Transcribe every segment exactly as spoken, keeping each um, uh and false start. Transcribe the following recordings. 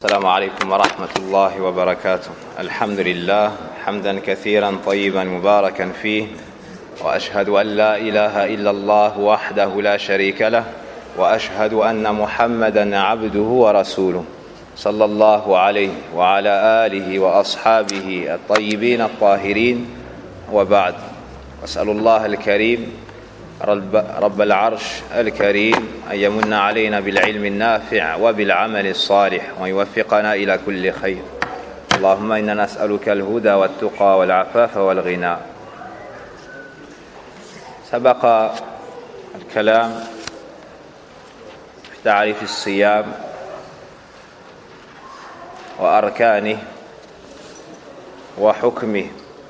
السلام عليكم ورحمة الله وبركاته. الحمد لله حمدا كثيرا طيبا مباركا فيه، وأشهد أن لا إله إلا الله وحده لا شريك له، وأشهد أن محمدا عبده ورسوله صلى الله عليه وعلى آله وأصحابه الطيبين الطاهرين، وبعد. أسأل الله الكريم رب العرش الكريم أن يمن علينا بالعلم النافع وبالعمل الصالح ويوفقنا إلى كل خير. اللهم إنا نسألك الهدى والتقى والعفاف والغنى. سبق الكلام في تعريف الصيام وأركانه وحكمه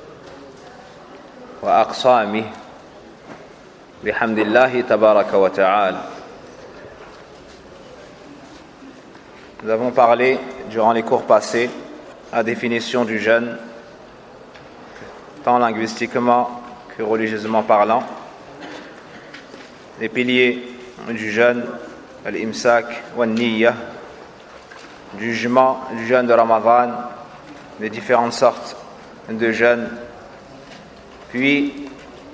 وأقسامه بحمد الله تبارك وتعالى. Nous avons parlé durant les cours passés à la définition du jeûne, tant linguistiquement que religieusement parlant, les piliers du jeûne, al-imsak wa niyya, du jugement du jeûne de Ramadan, les différentes sortes de jeûne, puis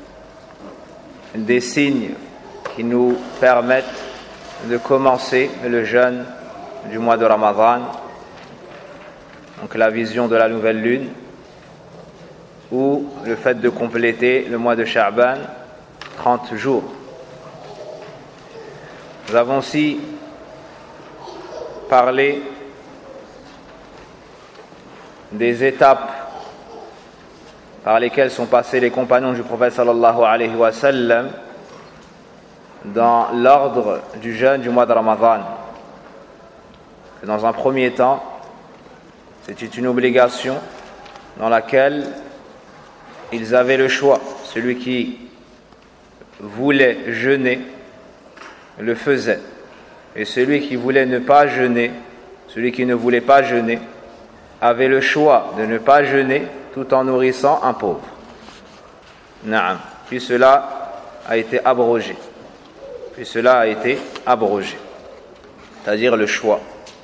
des signes qui nous permettent de commencer le jeûne du mois de Ramadan, donc la vision de la nouvelle lune, ou le fait de compléter le mois de Sha'ban, trente jours. Nous avons aussi parlé des étapes par lesquelles sont passés les compagnons du prophète sallallahu alayhi wa sallam dans l'ordre du jeûne du mois de Ramadan. Dans un premier temps, c'était une obligation dans laquelle ils avaient le choix. Celui qui voulait jeûner le faisait, et celui qui voulait ne pas jeûner, celui qui ne voulait pas jeûner, avait le choix de ne pas jeûner tout en nourrissant un pauvre. Naam. Puis cela a été abrogé. Puis cela a été abrogé. C'est-à-dire le choix.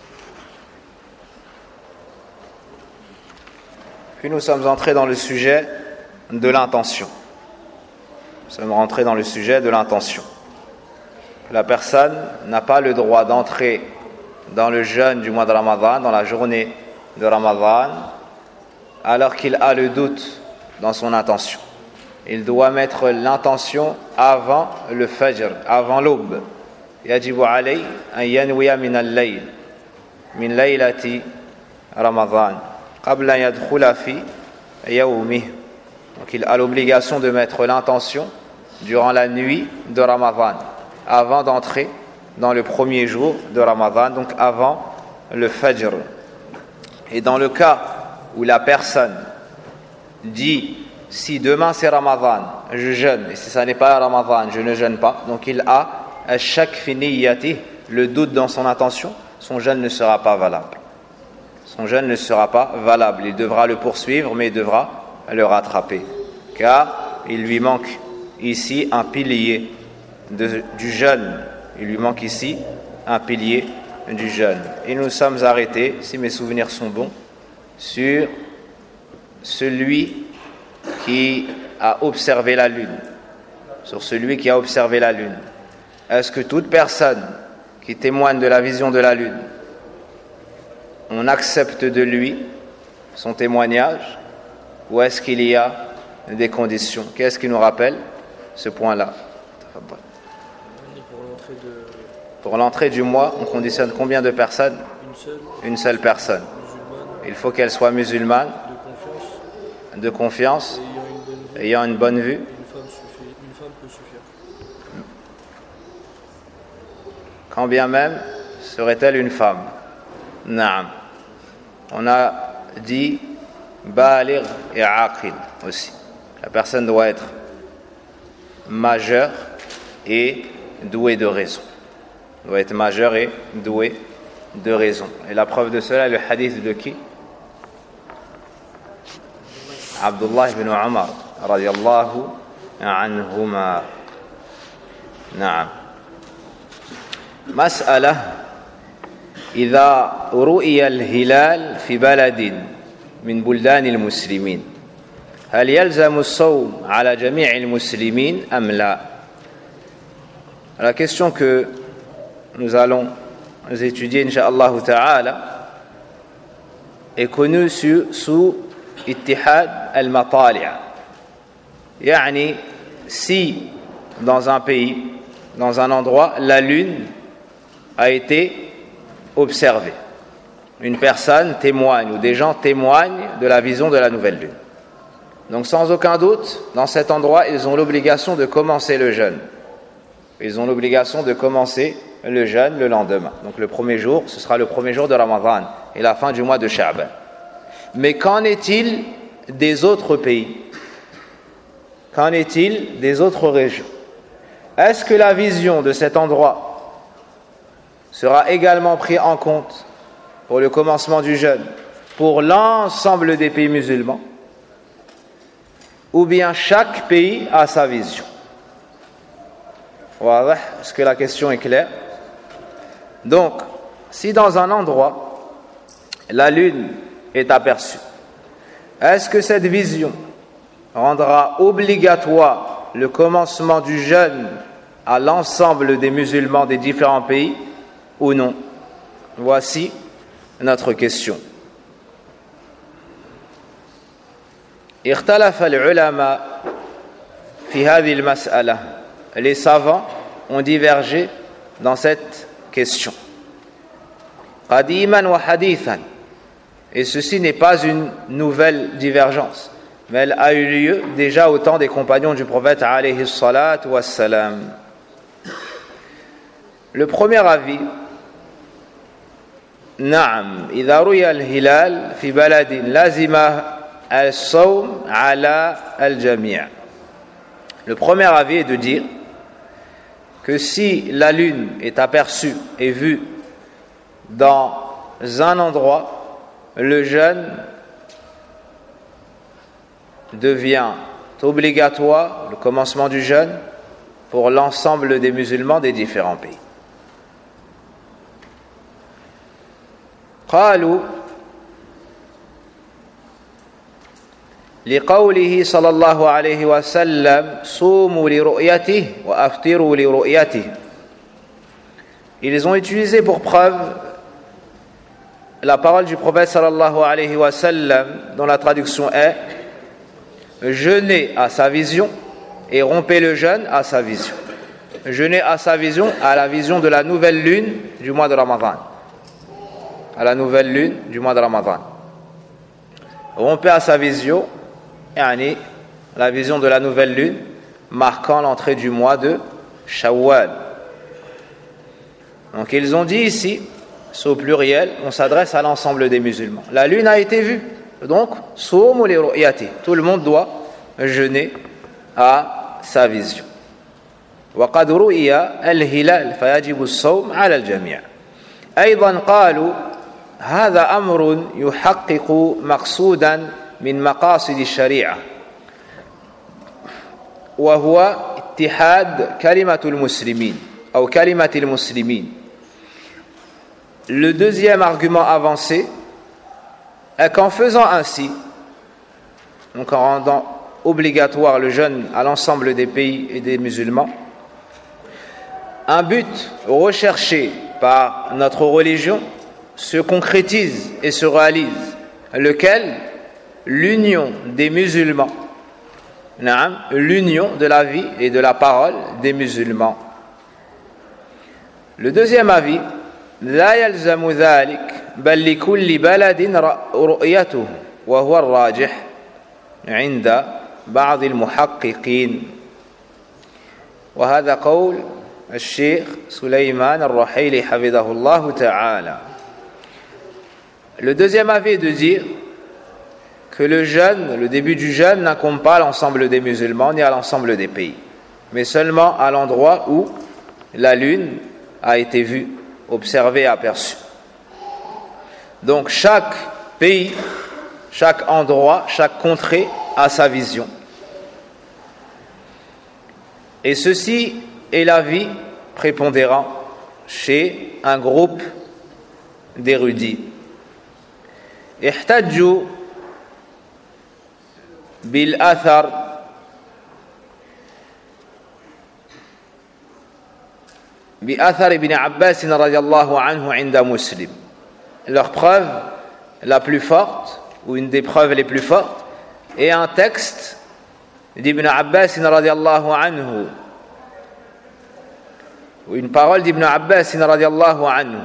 Puis nous sommes entrés dans le sujet de l'intention. Nous sommes rentrés dans le sujet de l'intention. La personne n'a pas le droit d'entrer dans le jeûne du mois de Ramadan, dans la journée de Ramadan, alors qu'il a le doute dans son intention. Il doit mettre l'intention avant le fajr, avant l'aube. Yajibu alayhi an yanwiya min al-layl, min laylati Ramadan, qabla an yadkhula fi yawmih. Donc il a l'obligation de mettre l'intention durant la nuit de Ramadan, avant d'entrer dans le premier jour de Ramadan, donc avant le fajr. Et dans le cas où la personne dit « si demain c'est Ramadan, je jeûne, et si ça n'est pas Ramadan, je ne jeûne pas », donc il a à chaque fi niyyati, le doute dans son intention, son jeûne ne sera pas valable. Son jeûne ne sera pas valable. Il devra le poursuivre, mais il devra le rattraper. Car il lui manque ici un pilier de, du jeûne. Il lui manque ici un pilier du jeûne. Et nous sommes arrêtés, si mes souvenirs sont bons, sur celui qui a observé la lune. Sur celui qui a observé la lune. Est-ce que toute personne qui témoigne de la vision de la lune, on accepte de lui son témoignage, ou est-ce qu'il y a des conditions? Qu'est-ce qui nous rappelle ce point-là? Pour l'entrée, de... Pour l'entrée du mois, on conditionne combien de personnes? Une seule. Une seule personne. Musulmane. Il faut qu'elle soit musulmane, De confiance. de confiance, Et ayant une bonne vue. ayant une bonne vue. Une femme, suffit... une femme peut suffire. Quand bien même serait-elle une femme. Naam. On a dit baligh et aqil aussi. La personne doit être majeure et douée de raison. Doit être majeure et douée de raison. Et la preuve de cela est le hadith de qui? Abdullah ibn Umar radiyallahu anhuma. Naam. Mas'ala إذا رؤي الهلال في بلد من بلدان المسلمين هل يلزم الصوم على جميع المسلمين أم لا? La question que nous allons étudier incha'Allah ta'ala est connue sous, sous ittihad al-matali'. Yani, si dans un pays, dans un endroit, la lune a été observée, une personne témoigne ou des gens témoignent de la vision de la nouvelle lune. Donc sans aucun doute, dans cet endroit, ils ont l'obligation de commencer le jeûne. Ils ont l'obligation de commencer le jeûne le lendemain. Donc le premier jour, ce sera le premier jour de Ramadan et la fin du mois de Sha'ban. Mais qu'en est-il des autres pays? Qu'en est-il des autres régions? Est-ce que la vision de cet endroit sera également prise en compte pour le commencement du jeûne pour l'ensemble des pays musulmans? Ou bien chaque pays a sa vision? Est-ce que la question est claire? Donc, si dans un endroit, la lune est aperçue, est-ce que cette vision rendra obligatoire le commencement du jeûne à l'ensemble des musulmans des différents pays ou non? Voici notre question. اختلف العلماء في هذه المسألة. Les savants ont divergé dans cette question. قديما وحديثا. Et ceci n'est pas une nouvelle divergence, mais elle a eu lieu déjà au temps des compagnons du prophète alayhi salatu wassalam. Le premier avis, نعم إذا رؤي الهلال في بلد لازم الصوم على الجميع. Le premier avis est de dire que si la lune est aperçue et vue dans un endroit, le jeûne devient obligatoire, le commencement du jeûne, pour l'ensemble des musulmans des différents pays. قالوا لقوله صلى الله عليه وسلم صوموا لرؤيته وأفطروا لرؤيته. Ils ont utilisé pour preuve la parole du prophète sallallahu alayhi wa sallam dont la traduction est jeûnez à sa vision et rompez le jeûne à sa vision. Jeûnez à sa vision, à la vision de la nouvelle lune du mois de Ramadan. À la nouvelle lune du mois de Ramadan. Rompez à sa vision, yani la vision de la nouvelle lune marquant l'entrée du mois de Shawwal. Donc ils ont dit ici, c'est au pluriel, on s'adresse à l'ensemble des musulmans. La lune a été vue, donc soumu li ru'yati, tout le monde doit jeûner à sa vision. وقد رؤي الهلال فيجب الصوم على الجميع. أيضا قالوا هذا أمر يحقق مقصودا من مقاصد الشريعة وهو اتحاد كلمة المسلمين أو كلمة المسلمين. Le deuxième argument avancé est qu'en faisant ainsi, donc en rendant obligatoire le jeûne à l'ensemble des pays et des musulmans, un but recherché par notre religion se concrétise et se réalise, lequel? L'union des musulmans, l'union de la vie et de la parole des musulmans. Le deuxième avis, لا يلزم ذلك بل لكل بلد رؤيته وهو الراجح عند بعض المحققين. وهذا قول الشيخ سليمان الرحيلي حفظه الله تعالى. Le deuxième avis est de dire que le jeûne, le début du jeûne n'incombe pas à l'ensemble des musulmans ni à l'ensemble des pays, mais seulement à l'endroit où la lune a été vue, observée, aperçue. Donc chaque pays, chaque endroit, chaque contrée a sa vision. Et ceci est l'avis prépondérant chez un groupe d'érudits. احتجوا بالأثر بأثر ابن عباس رضي الله عنه عند مسلم. Leur preuve la plus forte, ou une des preuves les plus fortes, est un texte d'Ibn Abbas radiallahu anhu, ou une parole d'Ibn Abbas radiallahu anhu.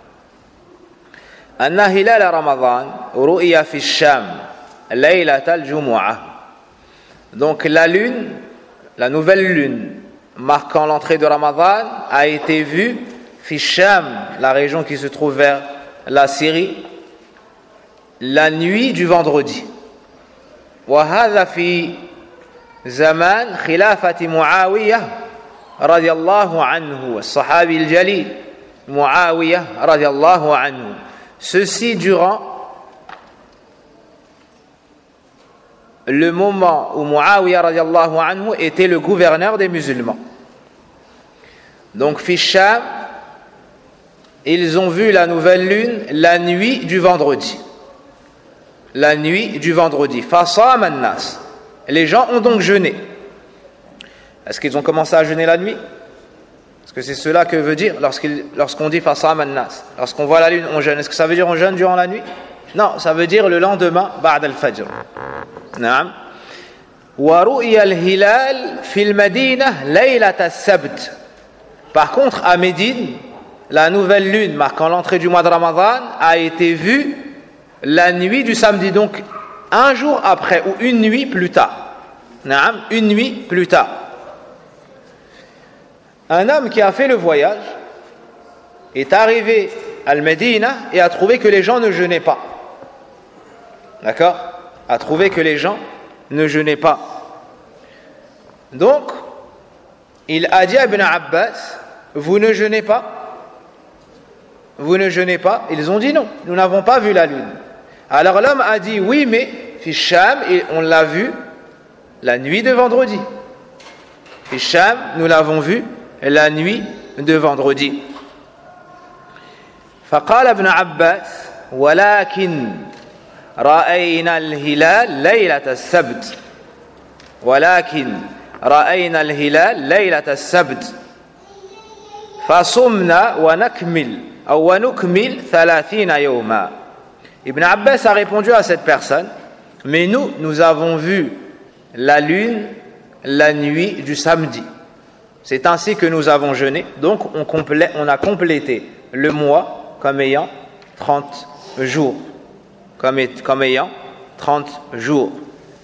أن هلال رمضان رؤي في الشام ليلة الجمعة. Donc la lune, la nouvelle lune marquant l'entrée de Ramadan a été vue fi Sham, la région qui se trouve vers la Syrie, la nuit du vendredi. وهذا في زمان خلافة معاوية رضي الله عنه الصحابي الجليل معاوية رضي الله عنه. Ceci durant le moment où Muawiyah radiallahu anhu était le gouverneur des musulmans. Donc fi Sham, ils ont vu la nouvelle lune la nuit du vendredi. La nuit du vendredi. Fasama an-nas. Les gens ont donc jeûné. Est-ce qu'ils ont commencé à jeûner la nuit? Est-ce que c'est cela que veut dire lorsqu'on dit Fasama an-nas? Lorsqu'on voit la lune, on jeûne. Est-ce que ça veut dire on jeûne durant la nuit? Non, ça veut dire le lendemain, ba'd al-fajr. Naam. Wa ru'ya al-hilal fi al-Madinah laylat as-sabt. Par contre, à Médine, la nouvelle lune marquant l'entrée du mois de Ramadan a été vue la nuit du samedi, donc un jour après ou une nuit plus tard. Naam, une nuit plus tard. Un homme qui a fait le voyage est arrivé à Médine et a trouvé que les gens ne jeûnaient pas. D'accord? A trouvé que les gens ne jeûnaient pas. Donc, il a dit à Ibn Abbas, vous ne jeûnez pas? Vous ne jeûnez pas? Ils ont dit non, nous n'avons pas vu la lune. Alors l'homme a dit oui, mais fi Sham, et on l'a vu la nuit de vendredi. Fi Sham, nous l'avons vu la nuit de vendredi. فقال ابن عباس ولكن رأينا الهلال ليلة السبت ولكن رأينا الهلال ليلة السبت فصمنا ونكمل أو ونكمل ثلاثين يوما. Ibn Abbas a répondu à cette personne, mais nous, nous avons vu la lune la nuit du samedi. C'est ainsi que nous avons jeûné, donc on, complè- on a complété le mois comme ayant trente jours. Comme, est- comme ayant trente jours.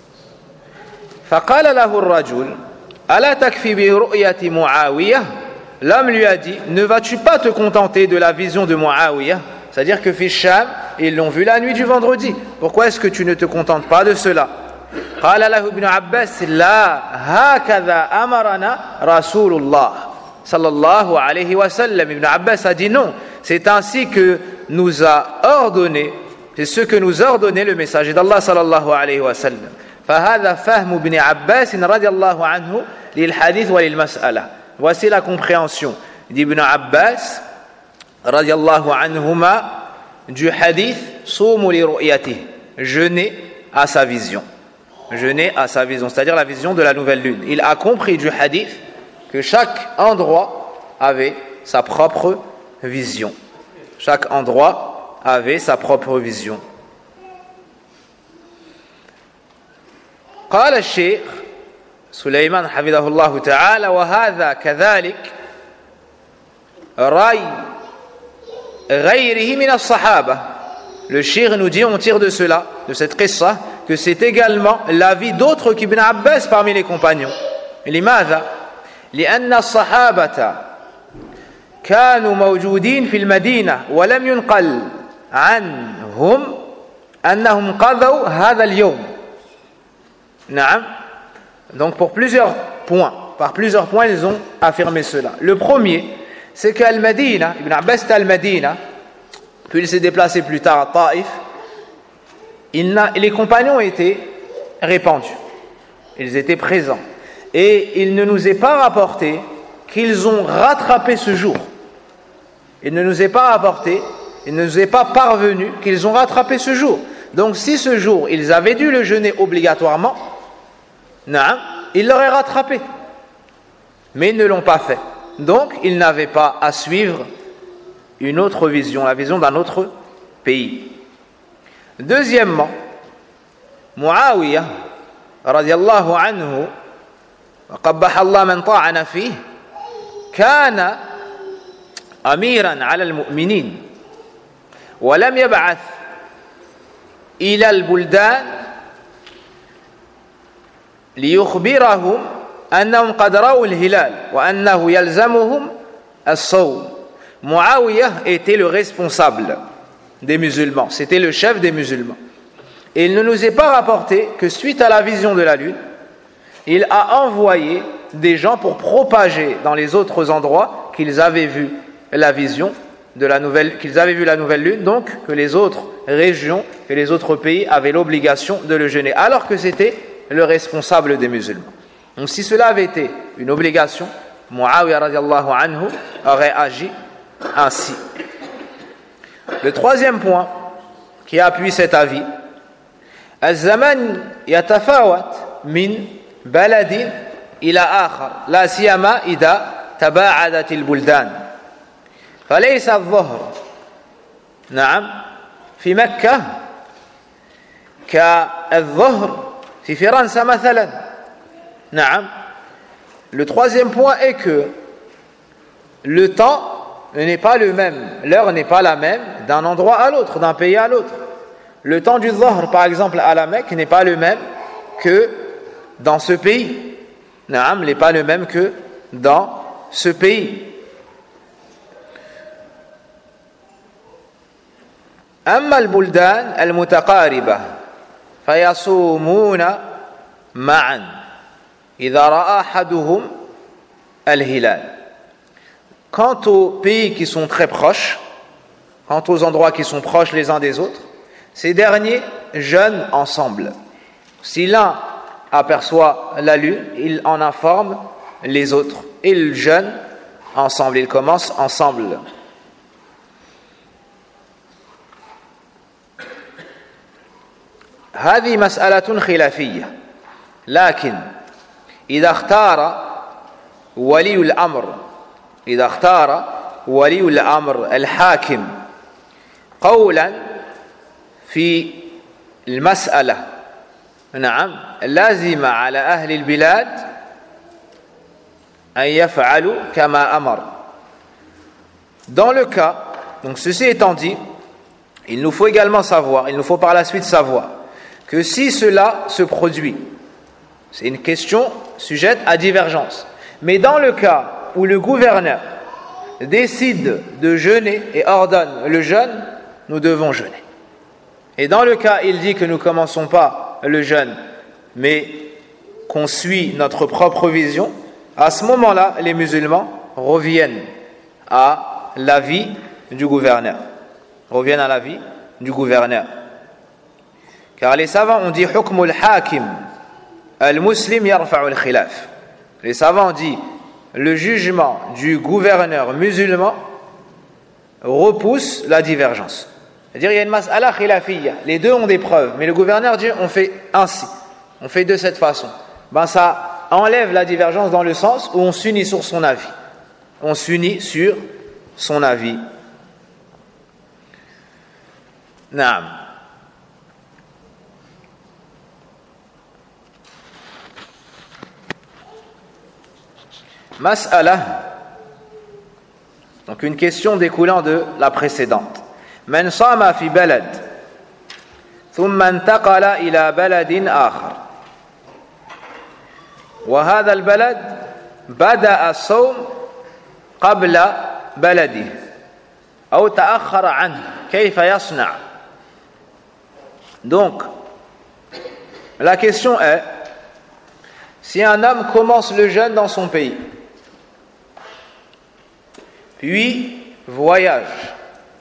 فقال له الرجل ألا تكفي برؤية معاوية. L'homme lui a dit, ne vas-tu pas te contenter de la vision de Muawiyah? C'est-à-dire que fi Sham, ils l'ont vu la nuit du vendredi. Pourquoi est-ce que tu ne te contentes pas de cela? قال له ابن عباس لا هكذا أمرنا رسول الله صلى الله عليه وسلم. Ibn Abbas a dit non, c'est ainsi que nous a ordonné, c'est ce que nous a ordonné le messager d'Allah صلى الله عليه وسلم. فهذا فهم ابن عباس رضي الله عنه للحديث وللمسألة. Voici la compréhension d'Ibn Abbas radiallahu anhuma du hadith Soumu li ru'yatih, jeûner à sa vision, jeûner à sa vision, c'est-à-dire la vision de la nouvelle lune. Il a compris du hadith que chaque endroit avait sa propre vision, chaque endroit avait sa propre vision. قال الشيخ سليمان حفظه الله تعالى وهذا كذلك رأي غيره من الصحابة. Le shir nous dit, on tire de cela, de cette qissa, que c'est également l'avis d'autres qu'Ibn Abbas parmi les compagnons. لماذا؟ لأن الصحابة كانوا موجودين في المدينة ولم ينقل عنهم أنهم قضوا هذا اليوم. نعم. Donc pour plusieurs points, par plusieurs points, ils ont affirmé cela. Le premier, c'est qu'Al-Madina, Ibn Abbas était Al-Madina, puis il s'est déplacé plus tard à Taïf, il n'a, les compagnons étaient répandus, ils étaient présents, et il ne nous est pas rapporté qu'ils ont rattrapé ce jour. Il ne nous est pas rapporté il ne nous est pas parvenu qu'ils ont rattrapé ce jour. Donc si ce jour, ils avaient dû le jeûner obligatoirement, naam, ils l'auraient rattrapé. Mais ils ne l'ont pas fait. Donc, ils n'avaient pas à suivre une autre vision, la vision d'un autre pays. Deuxièmement, Muawiyah, radiyallahu anhu, وقبح الله من طعن فيه كان أميرا على المؤمنين ولم يبعث إلى البلدان ليخبرهم أنهم قد رأوا الهلال وأنه يلزمهم الصوم. Muawiyah était le responsable des musulmans, c'était le chef des musulmans. Et il ne nous est pas rapporté que suite à la vision de la lune, il a envoyé des gens pour propager dans les autres endroits qu'ils avaient vu la vision de la nouvelle, qu'ils avaient vu la nouvelle lune, donc que les autres régions, que les autres pays avaient l'obligation de le jeûner, alors que c'était le responsable des musulmans. Donc si cela avait été une obligation, Muawiyah radiallahu anhu aurait agi ainsi. Le troisième point qui appuie cet avis, الزمان يتفاوت من بلد إلى آخر لا سيما إذا تباعدت البلدان فليس الظهر نعم في مكة كالظهر في فرنسا مثلا نعم. Le troisième point est que le temps n'est pas le même, l'heure n'est pas la même d'un endroit à l'autre, d'un pays à l'autre. Le temps du Dhuhr, par exemple, à la Mecque n'est pas le même que dans ce pays. Naam, n'est pas le même que dans ce pays. أما البلدان المتقاربة فيصومون معا إذا رأى أحدهم الهلال. Quant aux pays qui sont très proches, quant aux endroits qui sont proches les uns des autres, ces derniers jeûnent ensemble. Si l'un aperçoit la lune, il en informe les autres. Ils jeûnent ensemble, ils commencent ensemble. هذه مسألة خلافية لكن إذا اختار ولي الأمر إذا اختار ولي الأمر الحاكم قولا في المسألة نعم لازم على أهل البلاد أن يفعلوا كما أمر. Dans le cas, donc ceci étant dit, il nous faut également savoir, il nous faut par la suite savoir que si cela se produit, c'est une question sujette à divergence. Mais dans le cas où le gouverneur décide de jeûner et ordonne le jeûne, nous devons jeûner. Et dans le cas, il dit que nous ne commençons pas le jeûne, mais qu'on suit notre propre vision, à ce moment-là, les musulmans reviennent à l'avis du gouverneur. Reviennent à l'avis du gouverneur. Car les savants ont dit « Hukm al-hakim al-muslim yarfa'u al-khilaf ». Les savants ont dit le jugement du gouverneur musulman repousse la divergence. C'est-à-dire il y a une mas'ala khilafiyya, les deux ont des preuves, mais le gouverneur dit on fait ainsi, on fait de cette façon. Ben ça enlève la divergence dans le sens où on s'unit sur son avis. On s'unit sur son avis. Naam. Mas'ala, donc une question découlant de la précédente. Man sama fi balad ثم انتقل إلى بلد آخر وهذا البلد بدأ الصوم قبل بلده أو تأخر عنه كيف يصنع. Donc la question est, si un homme commence le jeûne dans son pays puis voyage,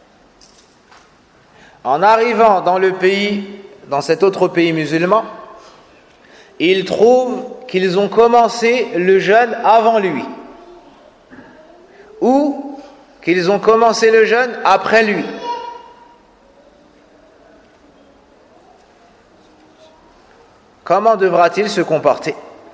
en arrivant dans le pays, dans cet autre pays musulman, il trouve qu'ils ont commencé le jeûne avant lui, ou qu'ils ont commencé le jeûne après lui. comment devra-t-il se comporter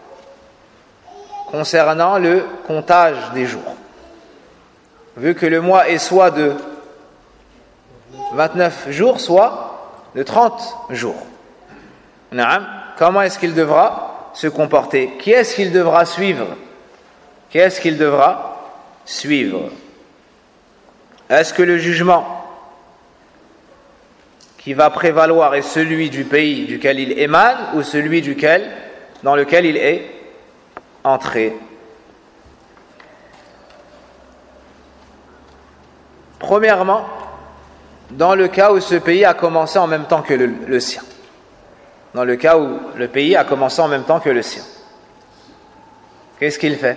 concernant le comptage des jours? Vu que le mois est soit de vingt-neuf jours, soit de trente jours. Naam. Comment est-ce qu'il devra se comporter? Qui est-ce qu'il devra suivre? Qui est-ce qu'il devra suivre? Est-ce que le jugement qui va prévaloir est celui du pays duquel il émane ou celui duquel, dans lequel il est entré? Premièrement, dans le cas où ce pays a commencé en même temps que le, le sien. Dans le cas où le pays a commencé en même temps que le sien. Qu'est-ce qu'il fait?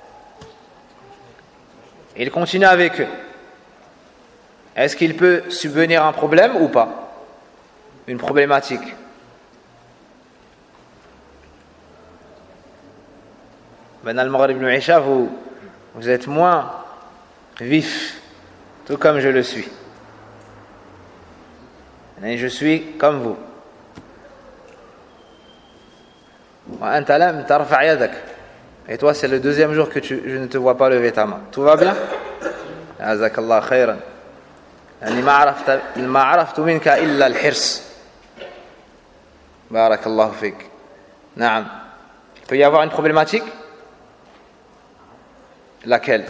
Il continue avec eux. Est-ce qu'il peut subvenir un problème ou pas? Une problématique. Ben al-Maghrib ibn Isha, vous, vous êtes moins vif, tout comme je le suis. Et je suis comme vous. Et toi, c'est le deuxième jour que tu, je ne te vois pas lever ta main. Tout va bien? Jazakallah khayran. ما عرفت ما عرفت منك إلا الحرص. بارك الله فيك. نعم. Il peut y avoir une problématique? Laquelle?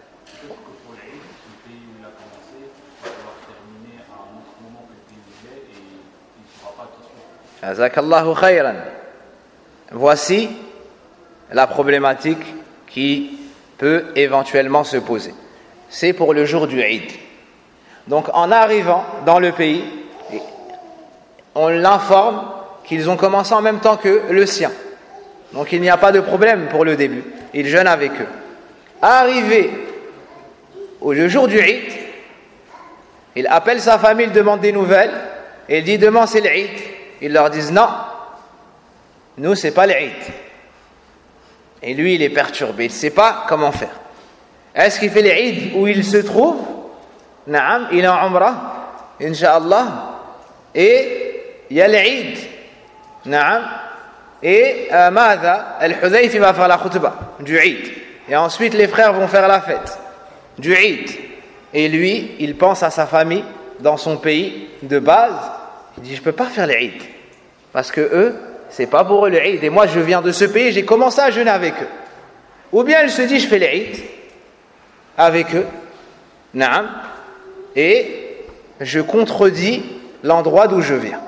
Jazakallahu khayran. Voici la problématique qui peut éventuellement se poser. C'est pour le jour du Eid. Donc en arrivant dans le pays, on l'informe qu'ils ont commencé en même temps que le sien. Donc il n'y a pas de problème pour le début. Il jeûne avec eux. Arrivé au jour du Eid, il appelle sa famille, il demande des nouvelles, et il dit demain c'est l'Eid. Ils leur disent non, nous c'est pas l'Eid. Et lui il est perturbé, il ne sait pas comment faire. Est-ce qu'il fait l'Eid où il se trouve? Naam, il est en Umrah, Inch'Allah. Et il y a l'Eid. Naam. Et euh, Mada, Al-Hudayfi va faire la khutbah du Eid. Et ensuite les frères vont faire la fête du Eid. Et lui, il pense à sa famille dans son pays de base. Il dit, je ne peux pas faire l'Eid. Parce que eux, c'est pas pour eux l'Eid. Et moi, je viens de ce pays, j'ai commencé à jeûner avec eux. Ou bien il se dit, je fais l'Eid avec eux. Naam. Et je contredis l'endroit d'où je viens.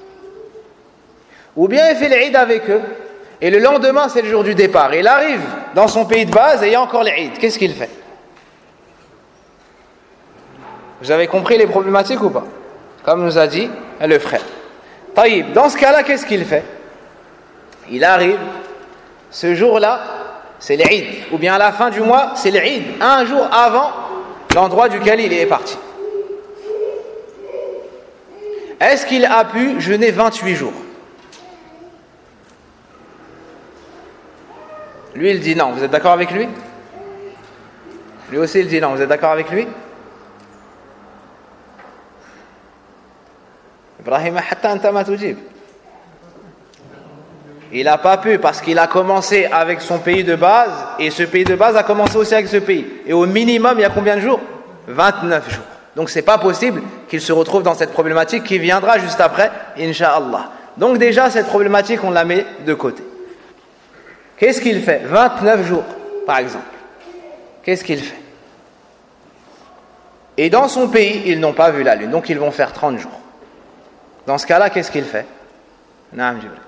Ou bien il fait l'Eid avec eux, et le lendemain c'est le jour du départ. Il arrive dans son pays de base et il y a encore l'Eid. Qu'est-ce qu'il fait? Vous avez compris les problématiques ou pas? Comme nous a dit le frère. Taïb, dans ce cas-là, qu'est-ce qu'il fait? Il arrive, ce jour-là, c'est l'Eid. Ou bien à la fin du mois, c'est l'Eid. Un jour avant l'endroit duquel il est parti. Est-ce qu'il a pu jeûner vingt-huit jours? Lui, il dit non. Vous êtes d'accord avec lui? Lui aussi, il dit non. Vous êtes d'accord avec lui? Ibrahim, hatta anta ma tujib. Il n'a pas pu parce qu'il a commencé avec son pays de base et ce pays de base a commencé aussi avec ce pays. Et au minimum, il y a combien de jours? vingt-neuf jours. Donc c'est pas possible qu'il se retrouve dans cette problématique qui viendra juste après, Inch'Allah. Donc déjà, cette problématique, on la met de côté. Qu'est-ce qu'il fait? vingt-neuf jours, par exemple. Qu'est-ce qu'il fait? Et dans son pays, ils n'ont pas vu la lune, donc ils vont faire trente jours. Dans ce cas-là, qu'est-ce qu'il fait? Naam Jibril.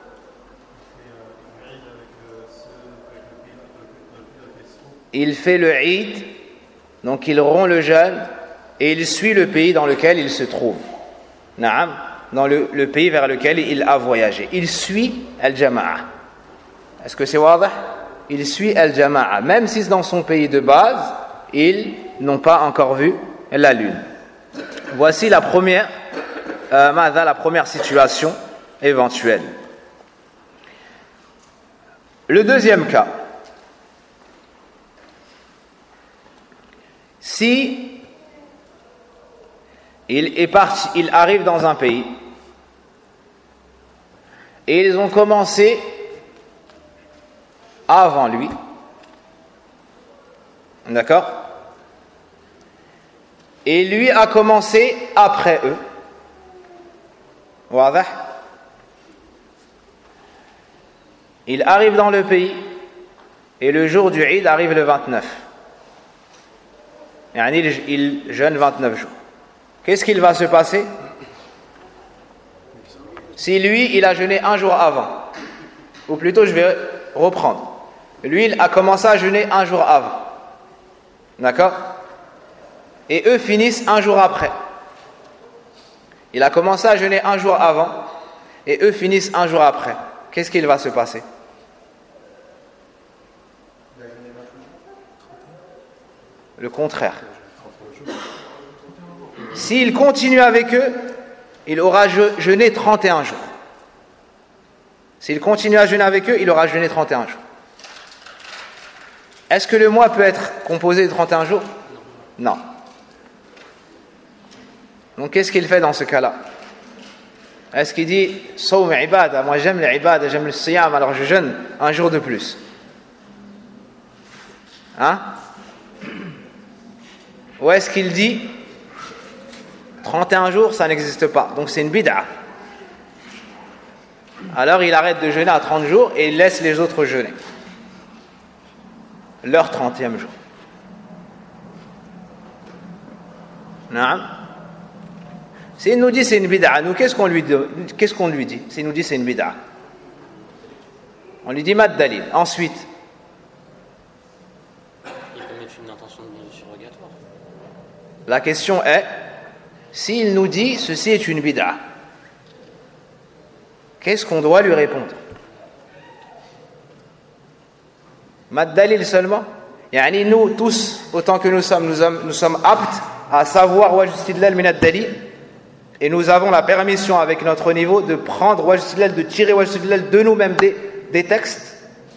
Il fait le Eid, donc il rompt le jeûne et il suit le pays dans lequel il se trouve. Naam, dans le, le pays vers lequel il a voyagé. Il suit Al-Jama'a. Est-ce que c'est wadah? Il suit Al-Jama'a, même si dans son pays de base, ils n'ont pas encore vu la lune. Voici la première, euh, la première situation éventuelle. Le deuxième cas. Si il est parti, il arrive dans un pays Et ils ont commencé avant lui. D'accord? Et lui a commencé après eux. Wadah? Il arrive dans le pays et le jour du Eid arrive le vingt-neuf. Yani il jeûne vingt-neuf jours. Qu'est-ce qu'il va se passer? Si lui, il a jeûné un jour avant, ou plutôt je vais reprendre. Lui, il a commencé à jeûner un jour avant. D'accord? Et eux finissent un jour après. Il a commencé à jeûner un jour avant, et eux finissent un jour après. Qu'est-ce qu'il va se passer? Le contraire. S'il continue avec eux, il aura jeûné trente et un jours. S'il continue à jeûner avec eux, il aura jeûné trente et un jours. Est-ce que le mois peut être composé de trente et un jours? Non. Donc qu'est-ce qu'il fait dans ce cas-là? Est-ce qu'il dit « Sawm ibada, moi j'aime les ibada, j'aime le siyam, alors je jeûne un jour de plus » Hein? Ou est-ce qu'il dit trente et un jours, ça n'existe pas, donc c'est une bid'a. Alors il arrête de jeûner à trente jours et il laisse les autres jeûner leur trentième jour. Non. S'il nous dit c'est une bid'a, nous qu'est-ce qu'on lui dit? Qu'est-ce qu'on lui dit? S'il nous dit c'est une bid'a, on lui dit mad dalil. Ensuite, il peut mettre une intention de surrogatoire. La question est, s'il nous dit ceci est une bid'a, qu'est-ce qu'on doit lui répondre? Mad dalil seulement? Yani nous tous, autant que nous sommes, nous sommes, nous sommes aptes à savoir wajh istidlal min ad-dalil, et nous avons la permission avec notre niveau de prendre wajh istidlal, de tirer wajh istidlal de nous-mêmes des, des textes.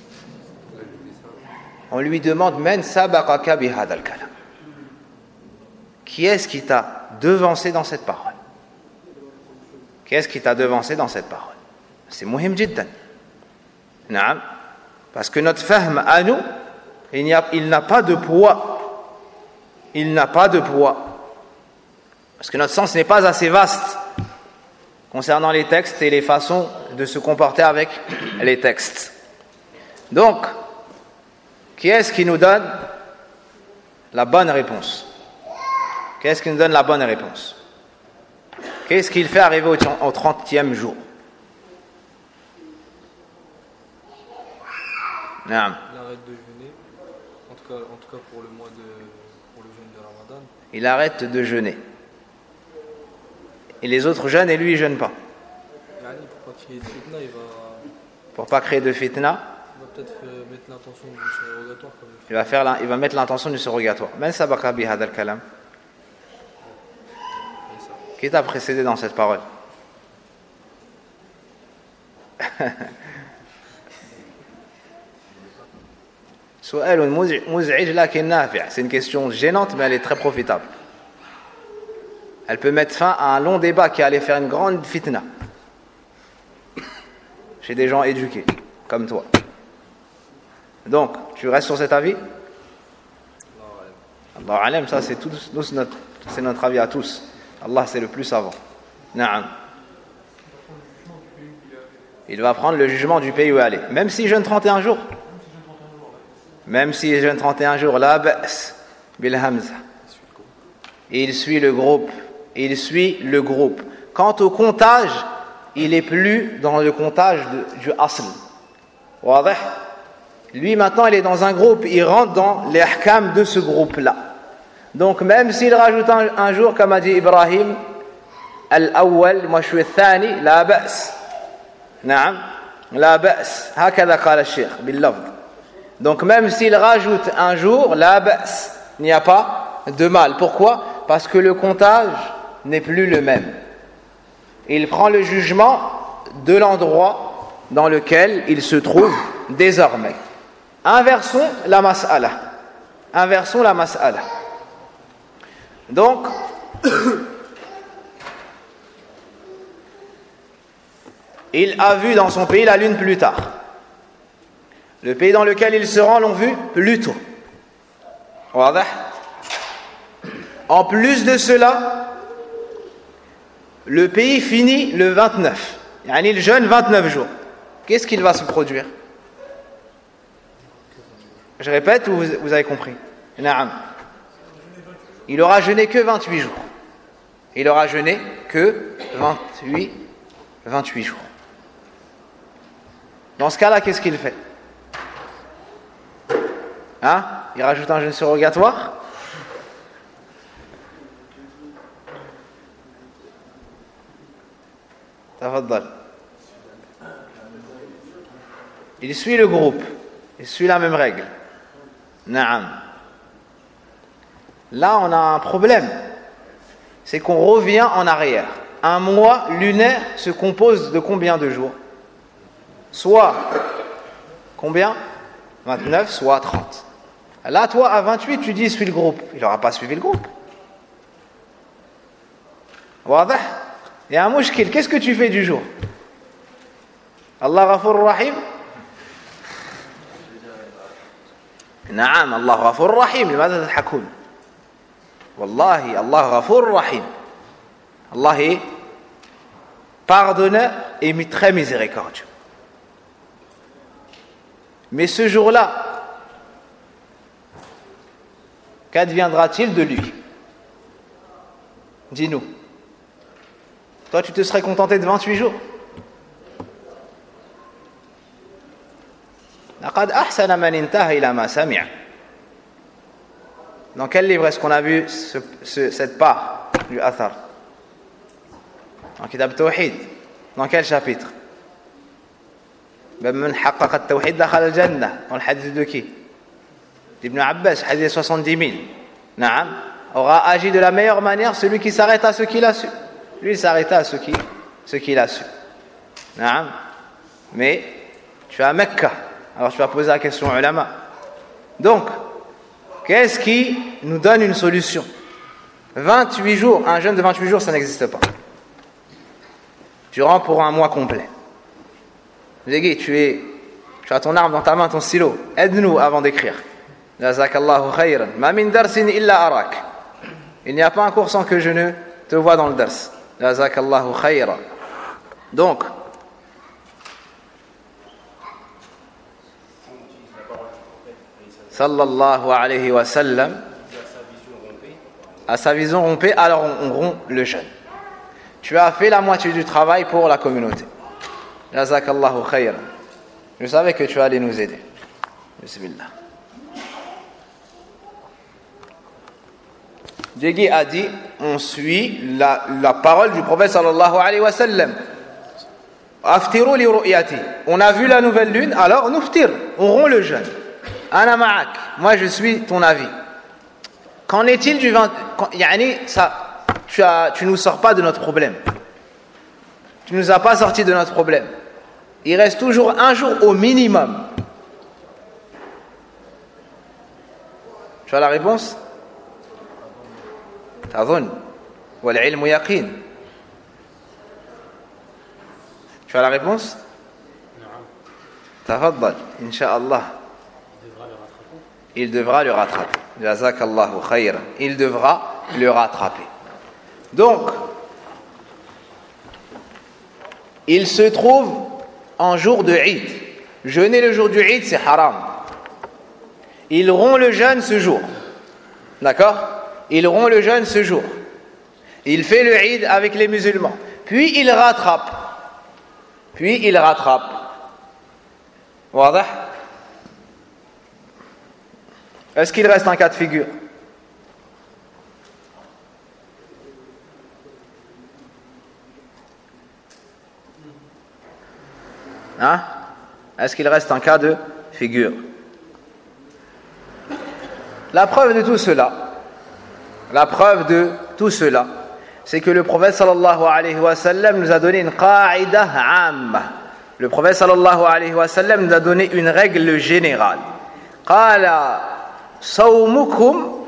On lui demande man sabaqaka bi hadha al-kalam. Qui est-ce qui t'a devancé dans cette parole? Qui est-ce qui t'a devancé dans cette parole? C'est muhim jiddan. Naam. Parce que notre fahm à nous, il, n'y a, il n'a pas de poids. Il n'a pas de poids. Parce que notre sens n'est pas assez vaste concernant les textes et les façons de se comporter avec les textes. Donc, qui est-ce qui nous donne la bonne réponse? Qui est-ce qui nous donne la bonne réponse? Qu'est-ce qu'il fait arriver au trentième jour? Il arrête de jeûner, en tout cas, en tout cas pour le mois de pour le jeûne de Ramadan. Il arrête de jeûner. Et les autres jeûnent et lui il jeûne pas. Yani, pour pas créer de fitna, il va. Pour pas créer de fitna. Il va peut-être mettre l'intention du surrogatoire comme il va faire il va mettre l'intention du surrogatoire. Man sabaqa bi hadha al-kalam. Qui t'a précédé dans cette parole? C'est une question gênante, mais elle est très profitable. Elle peut mettre fin à un long débat qui allait faire une grande fitna chez des gens éduqués, comme toi. Donc, tu restes sur cet avis? Allah alam, ça c'est, tout, c'est, notre, c'est notre avis à tous. Allah c'est le plus savant. Naam. Il va prendre le jugement du pays où il est. Même s'il jeûne trente et un jours. Même s'il jeûne trente et un jours, la ba's bil hamza. Il suit le groupe. Il suit le groupe. Quant au comptage, il est plus dans le comptage de, du asl. Wadah? Lui maintenant, il est dans un groupe. Il rentre dans les ahkam de ce groupe-là. Donc même s'il rajoute un, un jour, comme a dit Ibrahim, al-awwal, moi je suis al-thani, la ba's. Naam, la ba's. Hakada qala al-sheikh, bil-lafz. Donc même s'il rajoute un jour, la ba's, il n'y a pas de mal. Pourquoi? Parce que le comptage n'est plus le même. Il prend le jugement de l'endroit dans lequel il se trouve désormais. Inversons la mas'ala. Inversons la mas'ala. Donc, il a vu dans son pays la lune plus tard. Le pays dans lequel il se rend l'ont vu plus tôt. En plus de cela, le pays finit le vingt-neuf. Il jeûne vingt-neuf jours. Qu'est-ce qu'il va se produire? Je répète ou vous, vous avez compris? Il aura jeûné que vingt-huit jours. Il aura jeûné que vingt-huit, vingt-huit jours. Dans ce cas-là, qu'est-ce qu'il fait? Hein? Il rajoute un jeûne surrogatoire? Tafaddal. Il suit le groupe. Il suit la même règle. Naam. Là, on a un problème. C'est qu'on revient en arrière. Un mois lunaire se compose de combien de jours? Soit combien? vingt-neuf, soit trente. Là, toi, à vingt-huit, tu dis suis le groupe. Il n'aura pas suivi le groupe. Wadah? Il y a un mouchkil. Qu'est-ce que tu fais du jour? Allah Ghafur Rahim? Naam, Allah Ghafur Rahim. لماذا تضحكون? Wallahi, Allah Ghafur Rahim. Allah est pardonneur et très miséricordieux. Mais ce jour-là, qu'adviendra-t-il de lui? Dis-nous. Toi, tu te serais contenté de vingt-huit jours? لقد أحسن من انتهى إلى ما سمع. Dans quel livre est-ce qu'on a vu ce, ce, cette part du Athar? Dans Kitab Tawhid. Dans quel chapitre? من حقق التوحيد دخل الجنة. Dans le hadith de qui? Ibn Abbas, hadith soixante-dix mille. Naam. Aura agi de la meilleure manière celui qui s'arrête à ce qu'il a su. Lui, il s'arrêta à ce qu'il, ce qu'il a su. Naam. Mais tu es à Mecca. Alors tu vas poser la question aux ulama. Donc, qu'est-ce qui nous donne une solution? vingt-huit jours, un jeûne de vingt-huit jours, ça n'existe pas. Tu rentres pour un mois complet. Zégui, tu es, tu as ton arme dans ta main, ton stylo. Aide-nous avant d'écrire. Jazakallahu khayran. Ma min darsin illa arak. Il n'y a pas un cours sans que je ne te vois dans le dars. Jazakallahu khayran. Donc, sallallahu alayhi wa sallam, à sa vision rompée, alors on, on rompt le jeûne. Tu as fait la moitié du travail pour la communauté. Jazakallahu khayran. Je savais que tu allais nous aider. Bismillah. Djegui a dit, on suit la, la parole du prophète sallallahu alayhi wa sallam. Aftiru li ru'yati. On a vu la nouvelle lune, alors nuftir, on rompt le jeûne. Ana ma'ak, moi je suis ton avis. Qu'en est-il du vingt? Yani, ça, tu as, tu nous sors pas de notre problème. Tu nous as pas sorti de notre problème. Il reste toujours un jour au minimum. Tu as la réponse? Tadhun. Wal ilmu yaqin. Tu as la réponse? Tafaddal, Inch'Allah. Il devra le rattraper. Jazakallahu khayran. Il devra le rattraper. Donc, il se trouve en jour de Eid. Jeûner le jour du Eid, c'est haram. Il rompt le jeûne ce jour. D'accord? Il rompt le jeûne ce jour. Il fait le Eid avec les musulmans. Puis il rattrape. Puis il rattrape. Wadah? Est-ce qu'il reste un cas de figure? Hein? Est-ce qu'il reste un cas de figure? La preuve de tout cela, la preuve de tout cela, c'est que le prophète sallallahu alayhi wa sallam nous a donné une qa'ida 'amma. Le prophète sallallahu alayhi wa sallam nous a donné une règle générale. Qala sawmukum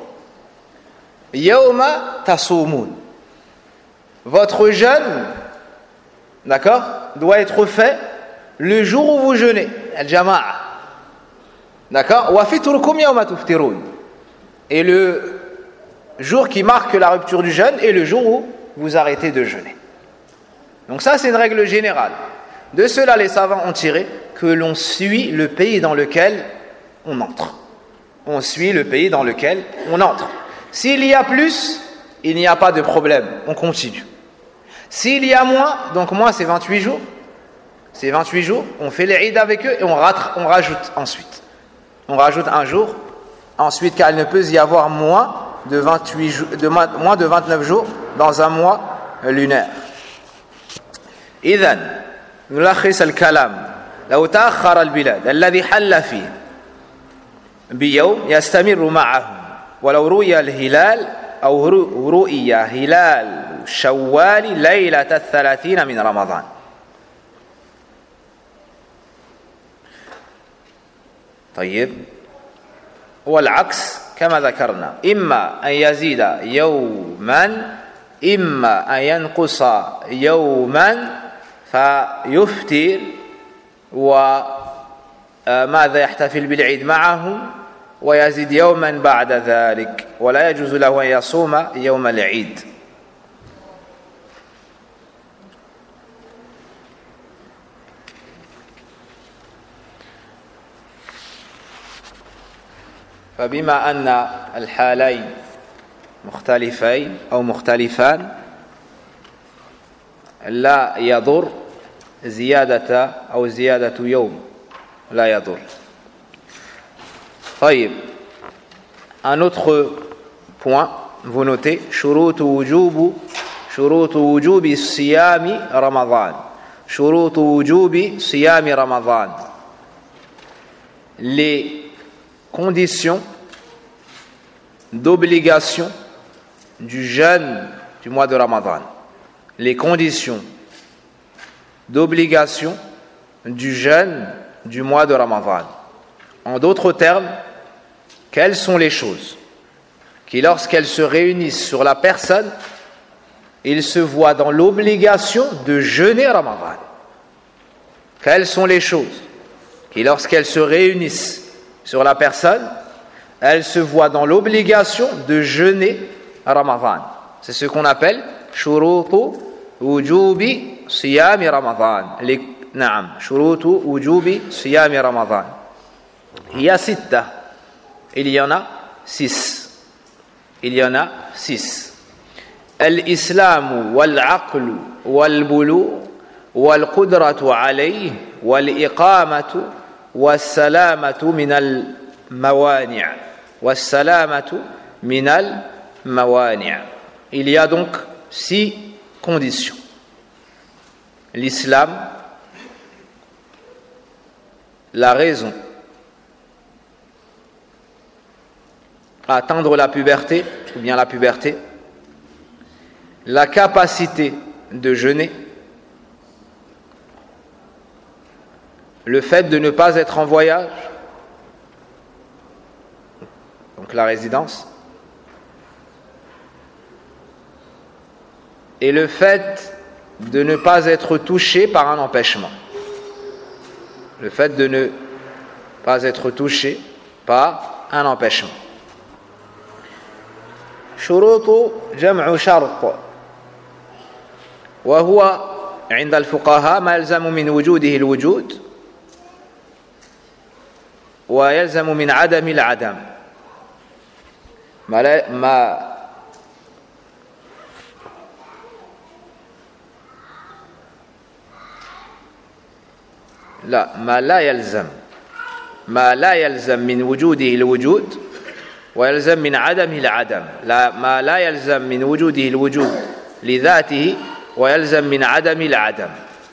yawma tasoumun. Votre jeûne d'accord, doit être fait le jour où vous jeûnez, al-jama'a. D'accord? Wa fitrukum yawma tuftirun. Et le jour qui marque la rupture du jeûne est le jour où vous arrêtez de jeûner. Donc ça, c'est une règle générale. De cela, les savants ont tiré que l'on suit le pays dans lequel on entre. On suit le pays dans lequel on entre. S'il y a plus, il n'y a pas de problème, on continue. S'il y a moins, donc moins c'est vingt-huit jours, c'est vingt-huit jours, on fait les Eid avec eux et on, rate, on rajoute ensuite. On rajoute un jour, ensuite, car il ne peut y avoir moins de, vingt-huit jours, de moins de vingt-neuf jours dans un mois lunaire. إذن نلخص الكلام لو تأخر البلاد الذي حل فيه بيوم يستمر معه ولو رؤي الهلال أو رؤي هلال شوال ليلة الثلاثين من رمضان. طيب والعكس كما ذكرنا إما أن يزيد يوما إما أن ينقص يوما فيفطر وماذا يحتفل بالعيد معهم ويزيد يوما بعد ذلك ولا يجوز له أن يصوم يوم العيد. فبما أن الحالين مختلفين أو مختلفان لا يضر زيادة أو زيادة يوم لا يضر. طيب, un autre point, vous notez شروط وجوب شروط وجوب صيام رمضان شروط وجوب صيام رمضان. Les conditions d'obligation du jeûne du mois de Ramadan. Les conditions d'obligation du jeûne du mois de Ramadan. En d'autres termes, quelles sont les choses qui, lorsqu'elles se réunissent sur la personne, il se voit dans l'obligation de jeûner Ramadan? Quelles sont les choses qui, lorsqu'elles se réunissent sur la personne, elle se voit dans l'obligation de jeûner Ramadan? C'est ce qu'on appelle shurutu wujubi siyami Ramadan. Les naam, shurutu wujubi siyami Ramadan. Il y a sitta. Il y en a six. Il y en a six. Al-Islamu wal-aqlu wal-bulu wal-qudratu alayhi wal-iqamatu wal-salamatu minal mawani' wal-salamatu minal mawani'. Il y a donc six conditions. L'islam, la raison, atteindre la puberté ou bien la puberté, la capacité de jeûner, le fait de ne pas être en voyage, donc la résidence, et le fait de ne pas être touché par un empêchement. Le fait de ne pas être touché par un empêchement. شروط جمع شرط وهو عند الفقهاء ما يلزم من وجوده الوجود ويلزم من عدم العدم ما لا ما لا ما لا يلزم ما لا يلزم من وجوده الوجود ويلزم من عدمه العدم. لا ما لا يلزم من وجوده الوجود لذاته ويلزم من عدم العدم.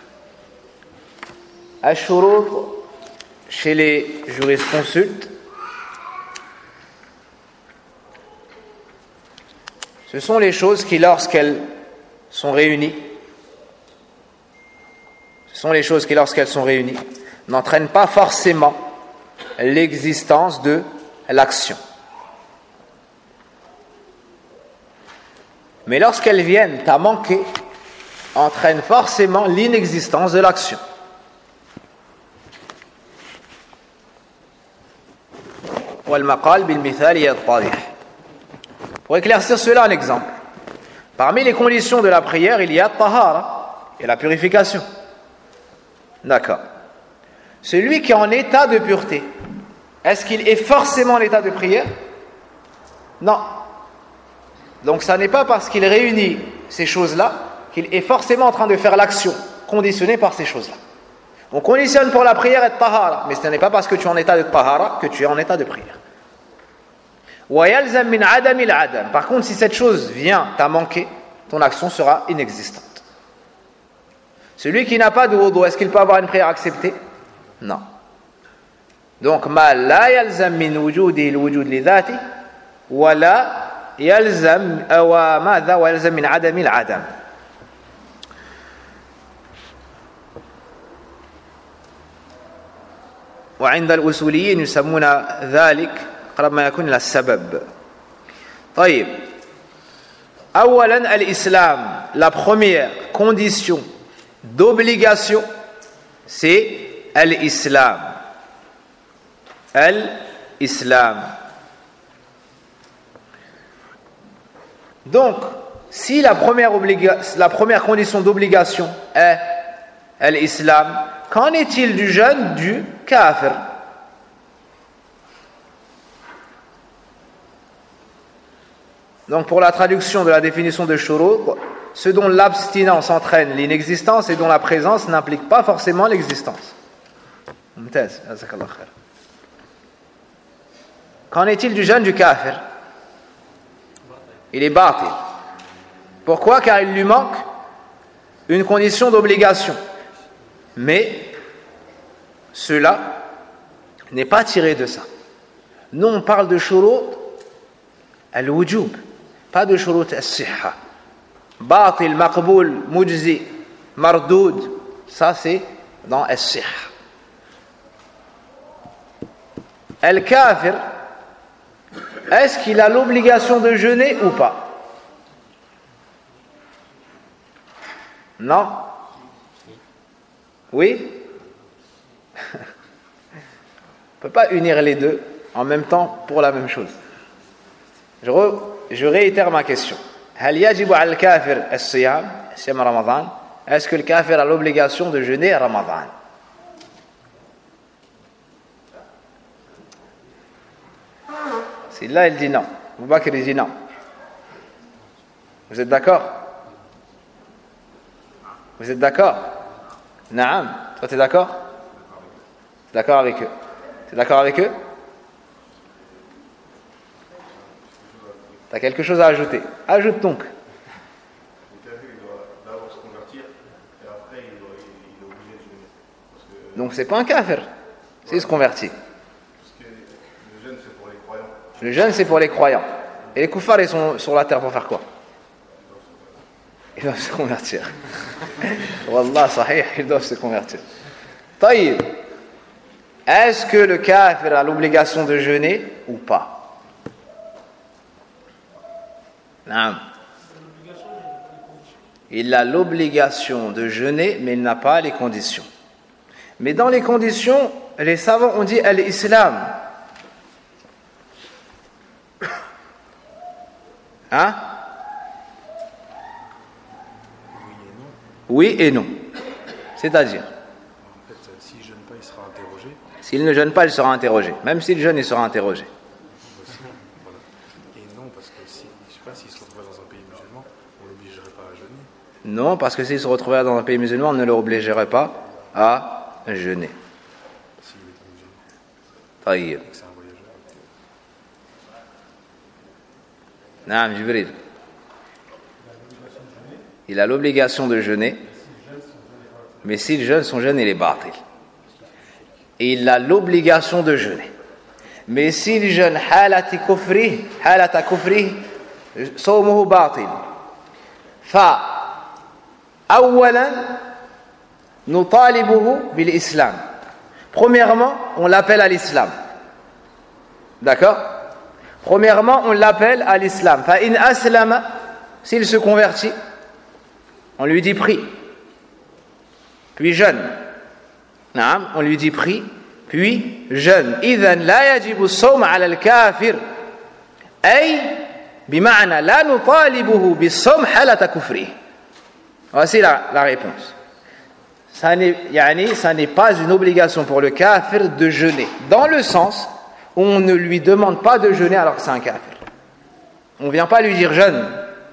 الشروط chez les jurisconsultes, ce sont les choses qui, lorsqu'elles sont réunies, ce sont les choses qui, lorsqu'elles sont réunies, n'entraînent pas forcément l'existence de l'action. Mais lorsqu'elles viennent à manquer, entraîne forcément l'inexistence de l'action. Pour éclaircir cela, un exemple. Parmi les conditions de la prière, il y a tahara, et la purification. D'accord. Celui qui est en état de pureté, est-ce qu'il est forcément en état de prière? Non. Donc ça n'est pas parce qu'il réunit ces choses-là qu'il est forcément en train de faire l'action conditionnée par ces choses-là. On conditionne pour la prière et tahara, mais ce n'est pas parce que tu es en état de tahara que tu es en état de prière. Par contre, si cette chose vient t'à manquer, ton action sera inexistante. Celui qui n'a pas de wudu, est-ce qu'il peut avoir une prière acceptée? Non. Donc, ma la yalzam min wujudi al-wujud li dhati wa la yalzam wa madha wa yalzam min adami al-adam. وعند الأصوليين يسمون ذلك أقرب ما يكون إلى السبب. طيب. أولاً الإسلام, la première condition d'obligation, c'est l'islam. L'islam. Donc, si la première, obliga- la première condition d'obligation est l'islam, qu'en est-il du jeûne du kafir? Donc, pour la traduction de la définition de shurut, ce dont l'abstinence entraîne l'inexistence et dont la présence n'implique pas forcément l'existence. Qu'en est-il du jeûne du kafir? Il est batil. Pourquoi? Car il lui manque une condition d'obligation. Mais cela n'est pas tiré de ça. Nous, on parle de shurut al-wujub, pas de shurut as-sihha. Batil, maqboul, mujzi, mardoud, ça c'est dans as-sihha. Al-kafir, est-ce qu'il a l'obligation de jeûner ou pas? Non? Oui? On ne peut pas unir les deux en même temps pour la même chose. Je, re, je réitère ma question. هل يجب على الكافر الصيام صيام رمضان? Est-ce que le kafir a l'obligation de jeûner à Ramadan? C'est là il dit non. Abu Bakr il dit non. Vous êtes d'accord? Vous êtes d'accord? Naam. Toi tu es d'accord? D'accord avec eux? Tu es d'accord avec eux? Tu as quelque chose à ajouter? Ajoute donc. Le kafir, il doit d'abord se convertir et après il, doit, il, il est obligé de jeûner. Parce que, donc c'est pas un kafir, c'est ouais. Se convertir. Parce que le jeûne c'est pour les croyants. Le jeûne c'est pour les croyants. Et les koufars ils sont sur la terre pour faire quoi? Ils doivent se convertir. Wallah sahih, ils doivent se convertir. Taïb. Est-ce que le kafir a l'obligation de jeûner ou pas? Non. Il a l'obligation de jeûner, mais il n'a pas les conditions. Mais dans les conditions, les savants ont dit l'islam. Hein? Oui et non. C'est-à-dire? En fait, s'il ne jeûne pas, il sera interrogé. S'il ne jeûne pas, il sera interrogé. Même s'il jeûne, il sera interrogé. Voilà. Et non, parce que si, je ne sais pas, s'il se retrouvait dans un pays musulman, on ne l'obligerait pas à jeûner. Non, parce que s'il se retrouvait dans un pays musulman, on ne l'obligerait pas à jeûner. S'il était musulman. Taïb. Et que c'est un voyageur. Naam, Jibril. Il a l'obligation de jeûner, mais s'il jeûne, son jeûne il est batil. Et il a l'obligation de jeûner. Mais s'il jeûne halati kufri, halata kufri, sawmuhu batil. Fa awalan nutalibuhu bil islam. Premièrement, on l'appelle à l'islam. D'accord? Premièrement, on l'appelle à l'islam. Fa in aslama, s'il se convertit, on lui dit prie, puis jeûne. Naam, on lui dit prie, puis jeûne. إذن لا يجب الصوم على الكافر أي بمعنى لا نطالبه بالصوم حالة كفره. Voici la, la réponse. Ça n'est, yani, ça n'est pas une obligation pour le kafir de jeûner, dans le sens où on ne lui demande pas de jeûner alors que c'est un kafir. On ne vient pas lui dire jeûne,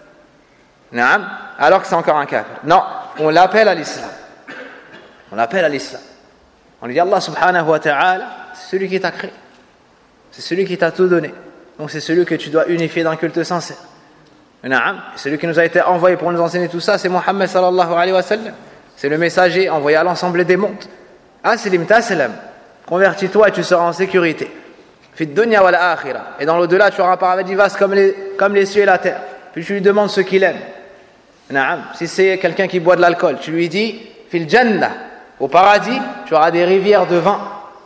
naam, alors que c'est encore un kafir. Non, on l'appelle à l'islam. On l'appelle à l'islam. On lui dit Allah subhanahu wa ta'ala, c'est celui qui t'a créé. C'est celui qui t'a tout donné. Donc c'est celui que tu dois unifier d'un culte sincère. Naam, celui qui nous a été envoyé pour nous enseigner tout ça, c'est Muhammad sallallahu alayhi wa sallam. C'est le messager envoyé à l'ensemble des mondes. Aslim taslam, convertis-toi et tu seras en sécurité. Fit dunya wal akhirah. Et dans l'au-delà, tu auras un paradis vaste comme les, comme les cieux et la terre. Puis tu lui demandes ce qu'il aime. Naam, si c'est quelqu'un qui boit de l'alcool, tu lui dis fil jannah. Au paradis, tu auras des rivières de vin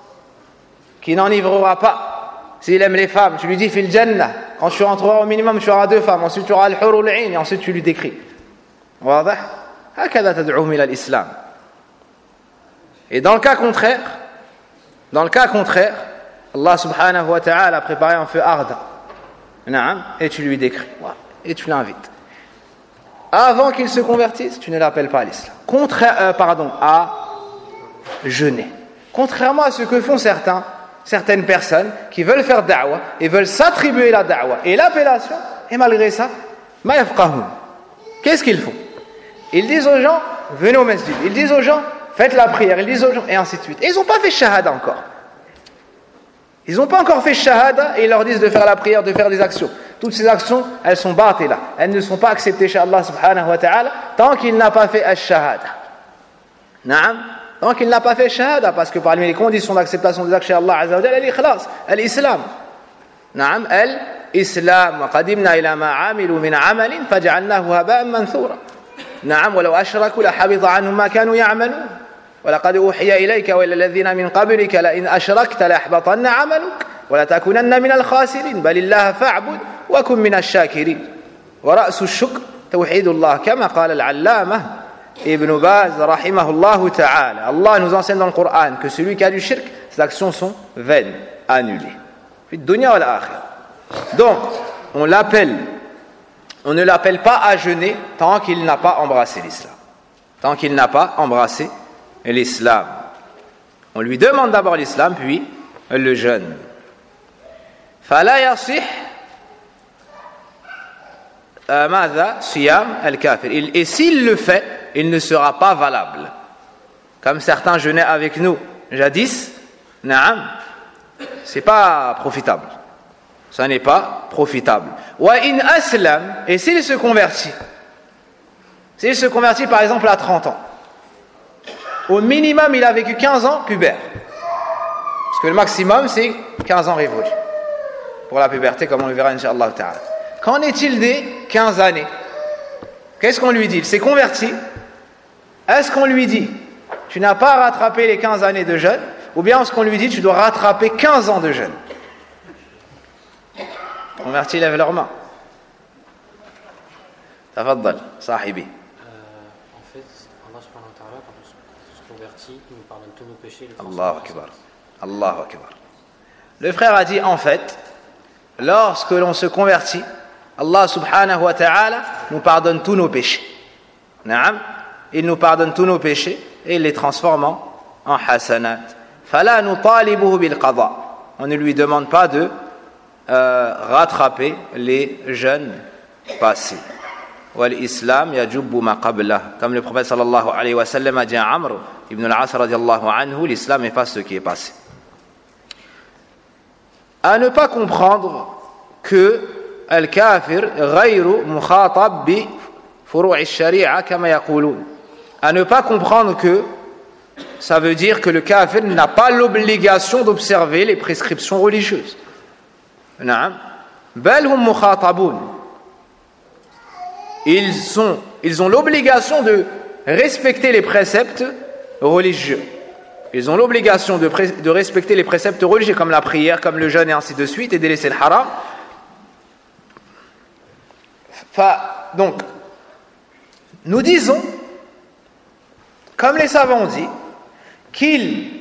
qui n'enivrera pas. S'il aime les femmes, tu lui dis fil jannah. Quand tu rentreras au minimum, tu auras deux femmes. Ensuite, tu auras al-hurul 'ain et ensuite tu lui décris. واضح? هكذا تدعوهم إلى الإسلام. Et dans le cas contraire, dans le cas contraire, Allah subhanahu wa ta'ala a préparé un feu ardent. Naam, et tu lui décris. Et tu l'invites. Avant qu'il se convertisse, tu ne l'appelles pas à l'islam. Contraire, euh, pardon, à jeûner. Contrairement à ce que font certains, certaines personnes qui veulent faire da'wah et veulent s'attribuer la da'wah et l'appellation, et malgré ça, ma yafqahun. Qu'est-ce qu'ils font? Ils disent aux gens, venez au masjid. Ils disent aux gens, faites la prière. Ils disent aux gens, et ainsi de suite. Et ils n'ont pas fait shahada encore. Ils n'ont pas encore fait shahada et ils leur disent de faire la prière, de faire des actions. Toutes ces actions, elles sont batila. Elles ne sont pas acceptées chez Allah subhanahu wa ta'ala tant qu'il n'a pas fait al-shahada. Naam. Tant qu'il n'a pas fait shahada, parce que parmi les conditions d'acceptation des actes chez Allah azza wa jalla, al-ikhlas, al-islam. Naam, al-islam. Wa qadimna ila ma amilu min amalin faj'alnahu haba'an manthura. نعم ولو أشركوا لحبط عنهم ما كانوا يعملون ولقد أوحي إليك وإلى الذين من قبلك لئن أشركت ليحبطن عملك ولتكونن من الخاسرين بل الله فاعبد وكن من الشاكرين ورأس الشكر توحيد الله كما قال العلامة ابن باز رحمه الله تعالى. Allah nous enseigne dans le Coran que celui qui a du shirk, ses actions sont vaines, annulées. Fi dunya wal akhirah. Donc, on l'appelle On ne l'appelle pas à jeûner tant qu'il n'a pas embrassé l'islam. Tant qu'il n'a pas embrassé l'islam. On lui demande d'abord l'islam, puis le jeûne. فَلَا يَصِحْ ماذا صيام الكافر. Et s'il le fait, il ne sera pas valable. Comme certains jeûnaient avec nous jadis, naam, c'est pas profitable. Ça n'est pas profitable. Wa in aslam, et s'il se convertit, s'il se convertit par exemple à trente ans, au minimum il a vécu quinze ans pubère, parce que le maximum c'est quinze ans révolus pour la puberté, comme on le verra incha'Allah ta'ala. Qu'en est-il des quinze années? Qu'est-ce qu'on lui dit? Il s'est converti. Est-ce qu'on lui dit tu n'as pas rattrapé les quinze années de jeûne, ou bien est-ce qu'on lui dit tu dois rattraper quinze ans de jeûne? Convertis, lève leurs mains. Tafaddal, sahibi. En fait, Allah subhanahu wa ta'ala, quand on se convertit, il nous pardonne tous nos péchés. Allahu akbar. Allahu akbar. Le frère a dit, en fait, lorsque l'on se convertit, Allah subhanahu wa ta'ala nous pardonne tous nos péchés. Naam. Il nous pardonne tous nos péchés et il les transforme en hasanat. Fala nutalibuhu bil qada. On ne lui demande pas de Euh, rattraper les jeûnes passés. Wal-Islam yajubbu ma qablah. Comme le prophète sallallahu alayhi wa sallam a dit à Amr ibn al-As radiyallahu anhu, l'islam efface ce qui est passé. À ne pas comprendre que al-kafir ghayru mukhatab bi furu' al-shari'a kama yaqulun. À ne pas comprendre que ça veut dire que le kafir n'a pas l'obligation d'observer les prescriptions religieuses. نعم بل هم مخاطبون. Ils sont ils ont l'obligation de respecter les préceptes religieux. Ils ont l'obligation de, pré- de respecter les préceptes religieux comme la prière, comme le jeûne et ainsi de suite, et de laisser le haram. Fa, donc nous disons, comme les savants ont dit, qu'ils,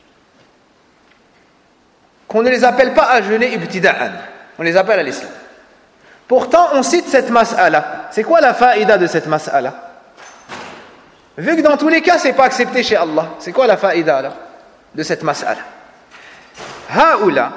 qu'on ne les appelle pas à jeûner ibtida'an, on les appelle à l'islam. Pourtant, on cite cette mas'ala. C'est quoi la faïda de cette mas'ala? Vu que dans tous les cas, c'est pas accepté chez Allah, c'est quoi la faïda là, de cette mas'ala? Haoula,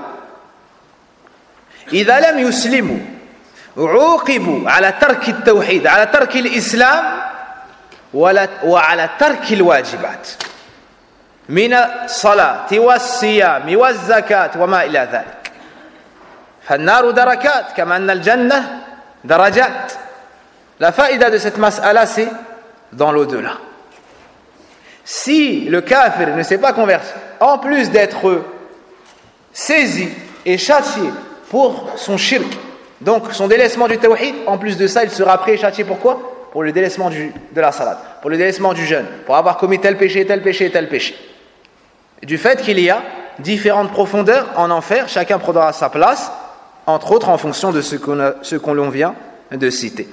إذا لم يسلموا عوقبوا على ترك التوحيد على ترك الإسلام وعلى ترك الواجبات من الصلاة والصيام والزكاة وما إلى ذلك فالنار دركات كما أن الجنة درجات. La faïda de cette mas'ala, c'est dans l'au-delà. Si le kafir ne s'est pas converti, en plus d'être saisi et châtié pour son shirk, donc son délaissement du tawhid, en plus de ça, il sera pris et châtié pourquoi? Pour le délaissement du, de la salade, pour le délaissement du jeûne, pour avoir commis tel péché, tel péché, tel péché. Et du fait qu'il y a différentes profondeurs en enfer, chacun prendra sa place, entre autres en fonction de ce qu'on, a, ce qu'on l'on vient de citer.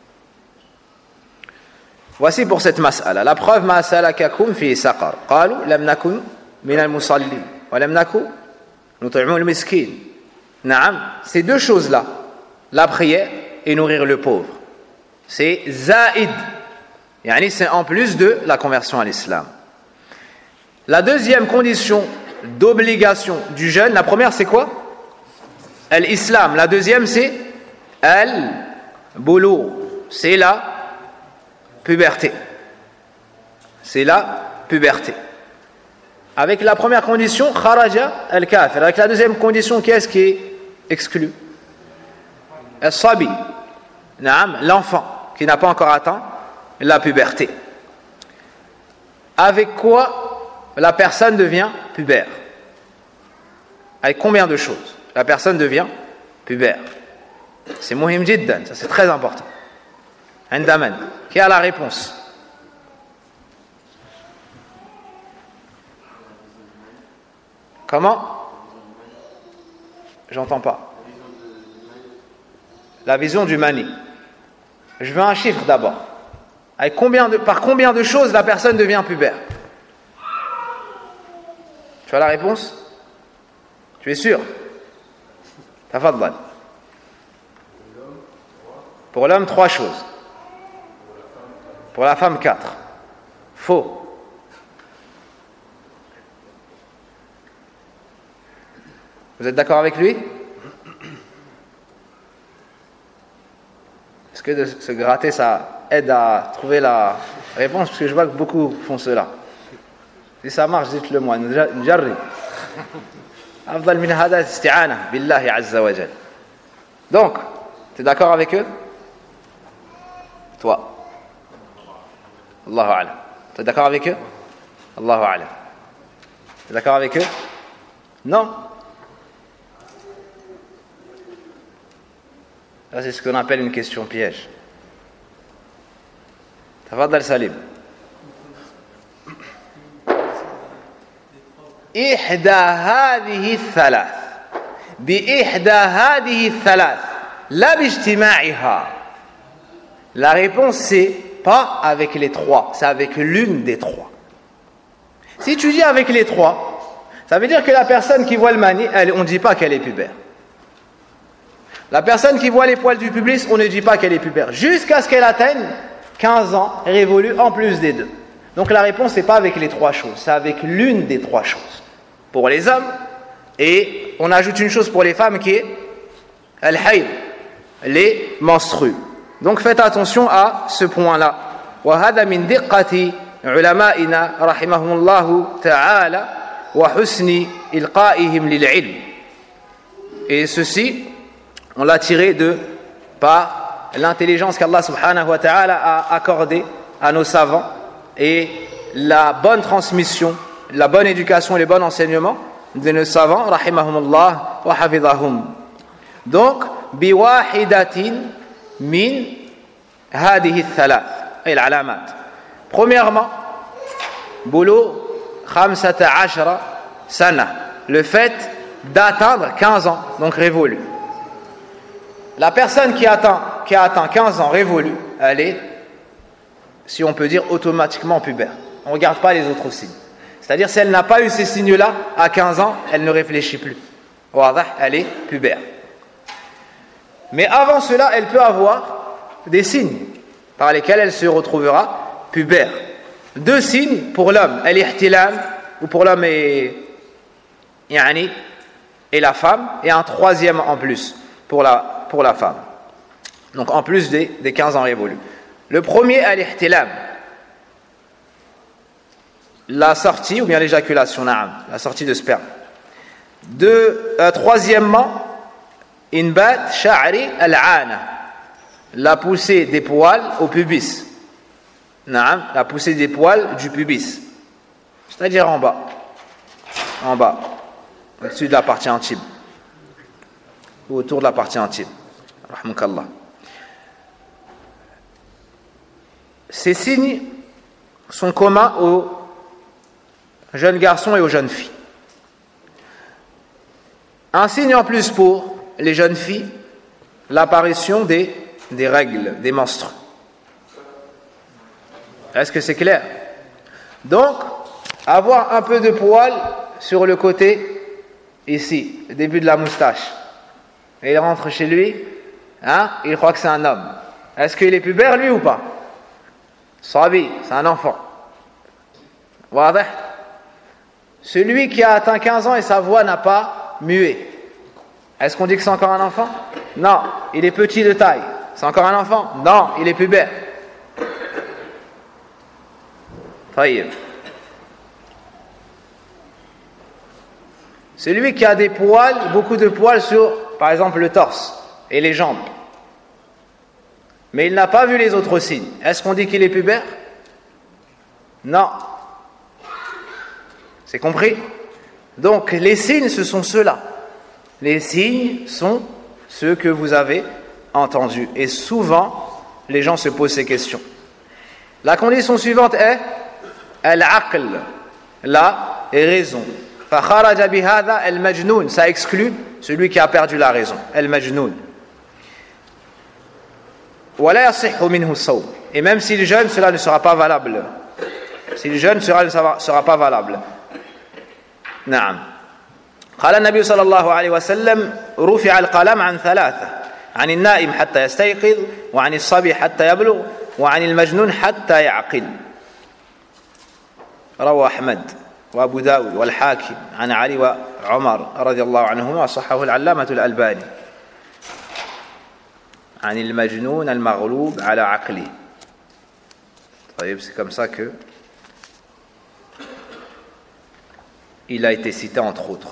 Voici pour cette mas'ala. La preuve, ma salakakum fi saqar. Qalu lam nakun min al-musallin wa lam nakun nut'imu al-miskin. Naam, ces deux choses-là, la prière et nourrir le pauvre, c'est zaïd, yani c'est en plus de la conversion à l'islam. La deuxième condition d'obligation du jeûne, la première c'est quoi? L'islam. La deuxième c'est al-boulou, c'est la puberté. C'est la puberté. Avec la première condition, kharaja al-kafir. Avec la deuxième condition, qu'est-ce qui est exclu? Al-sabi, l'enfant qui n'a pas encore atteint la puberté. Avec quoi la personne devient pubère? Avec combien de choses la personne devient pubère? C'est muhim jiddan, ça c'est très important. Indaman, qui a la réponse? Comment? J'entends pas. La vision du mani. Je veux un chiffre d'abord. Avec combien de, par combien de choses la personne devient pubère? Tu as la réponse? Tu es sûr? Tafaddal. Pour l'homme, trois choses. Pour la femme, quatre. Faux. Vous êtes d'accord avec lui? Est-ce que de se gratter, ça aide à trouver la réponse? Parce que je vois que beaucoup font cela. Si ça marche, dites-le moi. Njarri. Afdal min hada isti'ana billahi azza wa jal. Donc, tu es d'accord avec eux? Toi. Allahu a'lam. Tu es d'accord avec eux? Allahu a'lam. Tu es d'accord avec eux? Non. Là, c'est ce qu'on appelle une question piège. Tafaddal Salim. إحدى هذه الثلاث بإحدى هذه الثلاث لا باجتماعها. La réponse c'est pas avec les trois, c'est avec l'une des trois. Si tu dis avec les trois, ça veut dire que la personne qui voit le mani, elle, on ne dit pas qu'elle est pubère. La personne qui voit les poils du pubis, on ne dit pas qu'elle est pubère. Jusqu'à ce qu'elle atteigne quinze ans, révolue en plus des deux. Donc la réponse c'est pas avec les trois choses, c'est avec l'une des trois choses. Pour les hommes, et on ajoute une chose pour les femmes qui est al-hayd, les menstrues. Donc faites attention à ce point-là. وهذا من دقة علمائنا رحمهم الله تعالى وحسن إلقائهم للعلم. Et ceci, on l'a tiré de par l'intelligence qu'Allah subhanahu wa ta'ala a accordée à nos savants et la bonne transmission, la bonne éducation et les bons enseignements de nos savants, rahimahumullah wa hafidhahum. Donc, biwahidatin min hadihi thalath, ay al-alamat. Premièrement, boulot khamsata ashara sana, le fait d'atteindre quinze ans, donc révolu. La personne qui atteint, qui a atteint quinze ans révolu, elle est si on peut dire automatiquement pubère. On ne regarde pas les autres signes. C'est-à-dire, si elle n'a pas eu ces signes-là, à quinze ans, elle ne réfléchit plus. Elle est pubère. Mais avant cela, elle peut avoir des signes par lesquels elle se retrouvera pubère. Deux signes pour l'homme, al-ihtilam, ou pour l'homme et, yani, et la femme, et un troisième en plus pour la, pour la femme. Donc en plus des, des quinze ans révolus. Le premier, al-ihtilam, la sortie ou bien l'éjaculation, la sortie de sperme. Deux, euh, troisièmement, inbat sha'ri al-'ana, la poussée des poils au pubis. Naam, la poussée des poils du pubis, c'est-à-dire en bas, en bas, au-dessus de la partie intime, ou autour de la partie intime. Rahmukallah. Ces signes sont communs aux jeunes garçons et aux jeunes filles. Un signe en plus pour les jeunes filles, l'apparition des, des règles, des menstrues. Est-ce que c'est clair? Donc, avoir un peu de poil sur le côté, ici, le début de la moustache. Et il rentre chez lui, hein, il croit que c'est un homme. Est-ce qu'il est pubère, lui, ou pas? Sabi, c'est un enfant. Wadah. Celui qui a atteint quinze ans et sa voix n'a pas mué. Est-ce qu'on dit que c'est encore un enfant? Non, il est petit de taille. C'est encore un enfant? Non, il est pubère. Taïb. Celui qui a des poils, beaucoup de poils sur, par exemple, le torse et les jambes, mais il n'a pas vu les autres signes. Est-ce qu'on dit qu'il est pubère? Non. C'est compris? Donc, les signes, ce sont ceux-là. Les signes sont ceux que vous avez entendus. Et souvent, les gens se posent ces questions. La condition suivante est al-aql, la raison. فَخَرَجَ بِهَذَا al-majnoun, ça exclut celui qui a perdu la raison. Al-majnoun. وَلَا يَصِحُّ مِنْهُ الصَّوْمُ. Et même s'il jeûne, cela ne sera pas valable. S'il jeûne, cela ne sera pas valable. نعم. قال النبي صلى الله عليه وسلم رفع القلم عن ثلاثة عن النائم حتى يستيقظ وعن الصبي حتى يبلغ وعن المجنون حتى يعقل. رواه أحمد وأبو داود والحاكم عن علي وعمر رضي الله عنهما وصححه العلامة الألباني. عن المجنون المغلوب على عقله. طيب, c'est comme ça que il a été cité entre autres.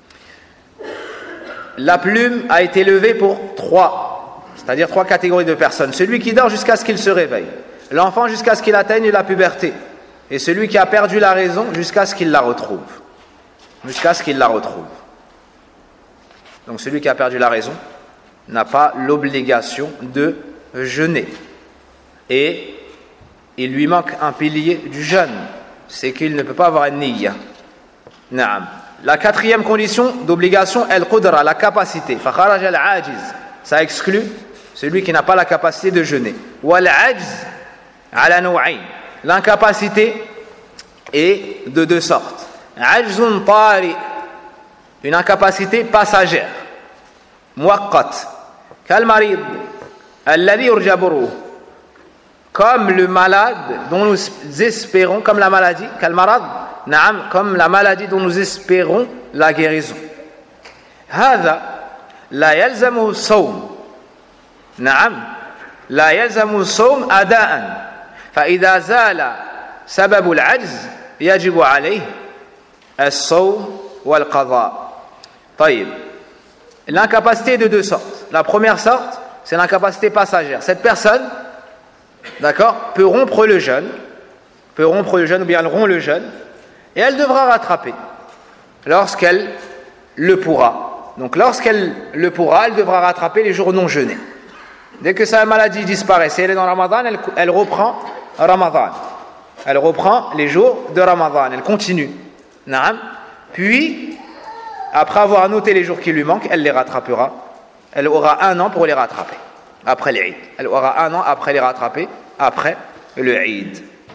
La plume a été levée pour trois, c'est-à-dire trois catégories de personnes. Celui qui dort jusqu'à ce qu'il se réveille, l'enfant jusqu'à ce qu'il atteigne la puberté, et celui qui a perdu la raison jusqu'à ce qu'il la retrouve. Jusqu'à ce qu'il la retrouve. Donc celui qui a perdu la raison n'a pas l'obligation de jeûner. Et il lui manque un pilier du jeûne, c'est qu'il ne peut pas avoir un niyya. Naam. La quatrième condition d'obligation, al-qudra, la capacité. Fakharaj al-ajiz, ça exclut celui qui n'a pas la capacité de jeûner. Wal-ajz ala naw'ayn, l'incapacité est de deux sortes. Ajzun tari, une incapacité passagère. Muwaqqat, kal marid alladhi yurja burruh, comme le malade dont nous espérons, comme la maladie, kal marad, naam, comme la maladie dont nous espérons la guérison. هذا لا يلزمه الصوم. نعم لا يلزمه الصوم أداء فإذا زال سبب العجز يجب عليه الصوم والقضاء. طيب. L'incapacité de deux sortes. La première sorte, c'est l'incapacité passagère. Cette personne, d'accord, peut rompre le jeûne, peut rompre le jeûne ou bien elle rompt le jeûne, et elle devra rattraper lorsqu'elle le pourra. Donc lorsqu'elle le pourra, elle devra rattraper les jours non jeûnés. Dès que sa maladie disparaît, si elle est dans Ramadan, elle, elle reprend Ramadan. Elle reprend les jours de Ramadan, elle continue. Naam. Puis, après avoir noté les jours qui lui manquent, elle les rattrapera. Elle aura un an pour les rattraper, après les Eid. Elle aura un an après les rattraper, après le Eid.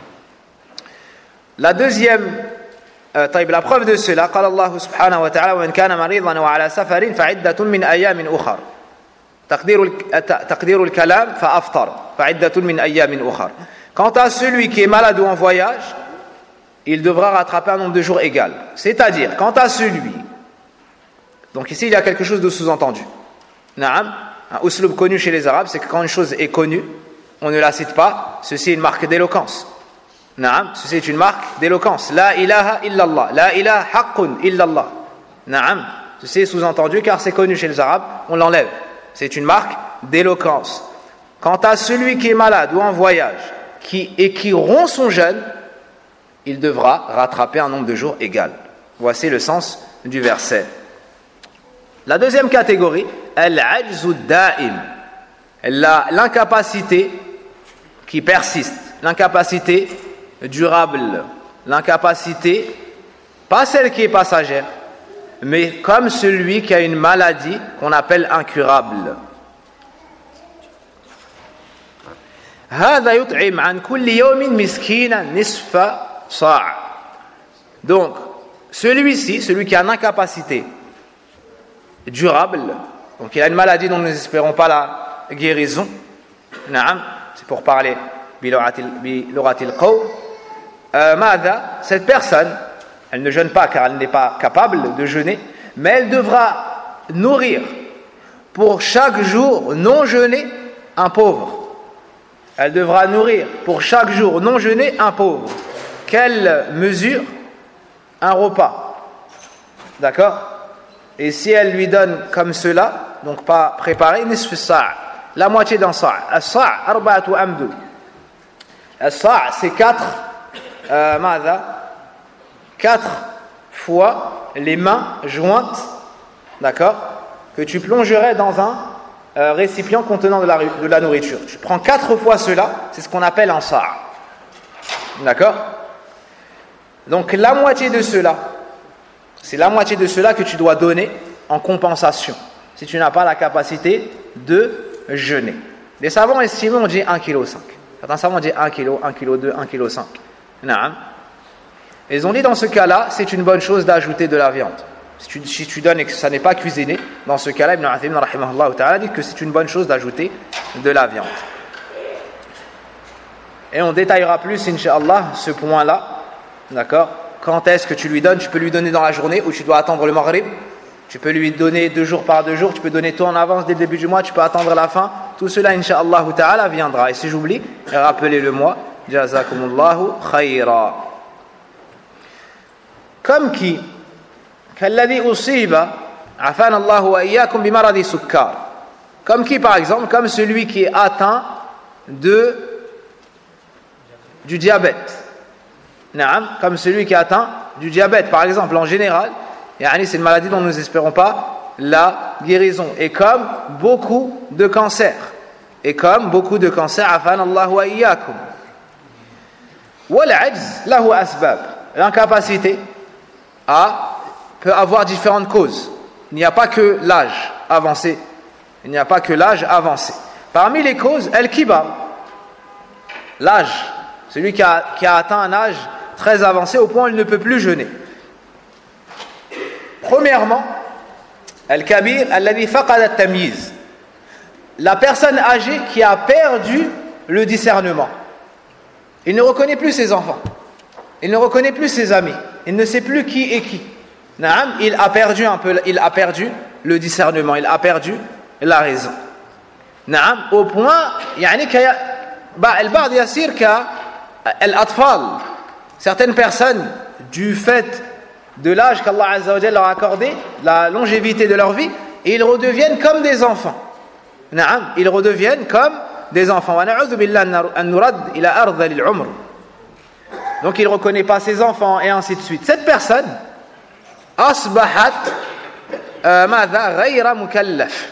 La deuxième, euh, la preuve de cela, قال الله سبحانه وتعالى وإن كان مريضا وعلى سفر فعدة من أيام أخر. تقدير تقدير الكلام فأفطر فعدة من أيام أخر. Quant à celui qui est malade ou en voyage, il devra rattraper un nombre de jours égal. C'est-à-dire, quant à celui, donc ici il y a quelque chose de sous-entendu. Naam, un usloub connu chez les Arabes, c'est que quand une chose est connue, on ne la cite pas, ceci est une marque d'éloquence. Naam, ceci est une marque d'éloquence. La ilaha illallah, la ilaha haqqun illallah. Naam, ceci est sous-entendu car c'est connu chez les Arabes, on l'enlève. C'est une marque d'éloquence. Quant à celui qui est malade ou en voyage qui, et qui rompt son jeûne, il devra rattraper un nombre de jours égal. Voici le sens du verset. La deuxième catégorie, al-ajzu da'im, l'incapacité qui persiste, l'incapacité durable, l'incapacité, pas celle qui est passagère, mais comme celui qui a une maladie qu'on appelle incurable. Donc, celui-ci, celui qui a une incapacité durable, donc il a une maladie dont nous n'espérons pas la guérison, c'est pour parler bilughatil qawm, cette personne, elle ne jeûne pas car elle n'est pas capable de jeûner, mais elle devra nourrir pour chaque jour non jeûné un pauvre. Elle devra nourrir pour chaque jour non jeûné un pauvre. Quelle mesure? Un repas. D'accord? Et si elle lui donne comme cela, donc pas préparé, nisf sa', la moitié d'un sa'. As-sa' arba'atu amdud. As-sa' c'est quatre euh, madha, quatre fois les mains jointes, d'accord, que tu plongerais dans un euh, récipient contenant de la, de la nourriture. Tu prends quatre fois cela, c'est ce qu'on appelle un sa'. D'accord? Donc la moitié de cela, c'est la moitié de cela que tu dois donner en compensation, si tu n'as pas la capacité de jeûner. Les savants estimés ont dit un virgule cinq kilos. Certains savants ont dit un kilo, un virgule deux kilos, un virgule cinq kilos. Ils ont dit dans ce cas-là, c'est une bonne chose d'ajouter de la viande. Si tu, si tu donnes et que ça n'est pas cuisiné, dans ce cas-là, Ibn Uthaymin rahimahullah ta'ala dit que c'est une bonne chose d'ajouter de la viande. Et on détaillera plus, incha'Allah, ce point-là. D'accord? Quand est-ce que tu lui donnes? Tu peux lui donner dans la journée ou tu dois attendre le maghrib. Tu peux lui donner deux jours par deux jours. Tu peux donner tout en avance dès le début du mois. Tu peux attendre la fin. Tout cela, incha'Allah ta'ala, viendra. Et si j'oublie, rappelez-le-moi. Jazakumullahu khayra. Comme qui? Kalladhi usiba afana Allahu wa iyyakum bimaradi sukkar. Comme qui, par exemple? Comme celui qui est atteint de du diabète. Naam, comme celui qui est atteint du diabète, par exemple, en général, c'est une maladie dont nous n'espérons pas la guérison. Et comme beaucoup de cancers. Et comme beaucoup de cancers, afan Allah wa iyyakum. Wal ajz lahu asbab. L'incapacité a, peut avoir différentes causes. Il n'y a pas que l'âge avancé. Il n'y a pas que l'âge avancé. Parmi les causes, al-kibar, l'âge. Celui qui a, qui a atteint un âge très avancé au point où il ne peut plus jeûner. Premièrement, al-kabir alladhi faqada at-tamyiz. La personne âgée qui a perdu le discernement. Il ne reconnaît plus ses enfants. Il ne reconnaît plus ses amis. Il ne sait plus qui est qui. Naam, il a perdu un peu, il a perdu le discernement, il a perdu la raison. Naam, au point, yani que al-ba'd yasir ka al-atfal. Certaines personnes, du fait de l'âge qu'Allah Azza wa Jalla leur a accordé, la longévité de leur vie, ils redeviennent comme des enfants. Naam, ils redeviennent comme des enfants. Wa na'udhu billahi an nurad ila ardhil umr. Donc il ne reconnaît pas ses enfants et ainsi de suite. Cette personne, asbahat madha ghayra mukallaf.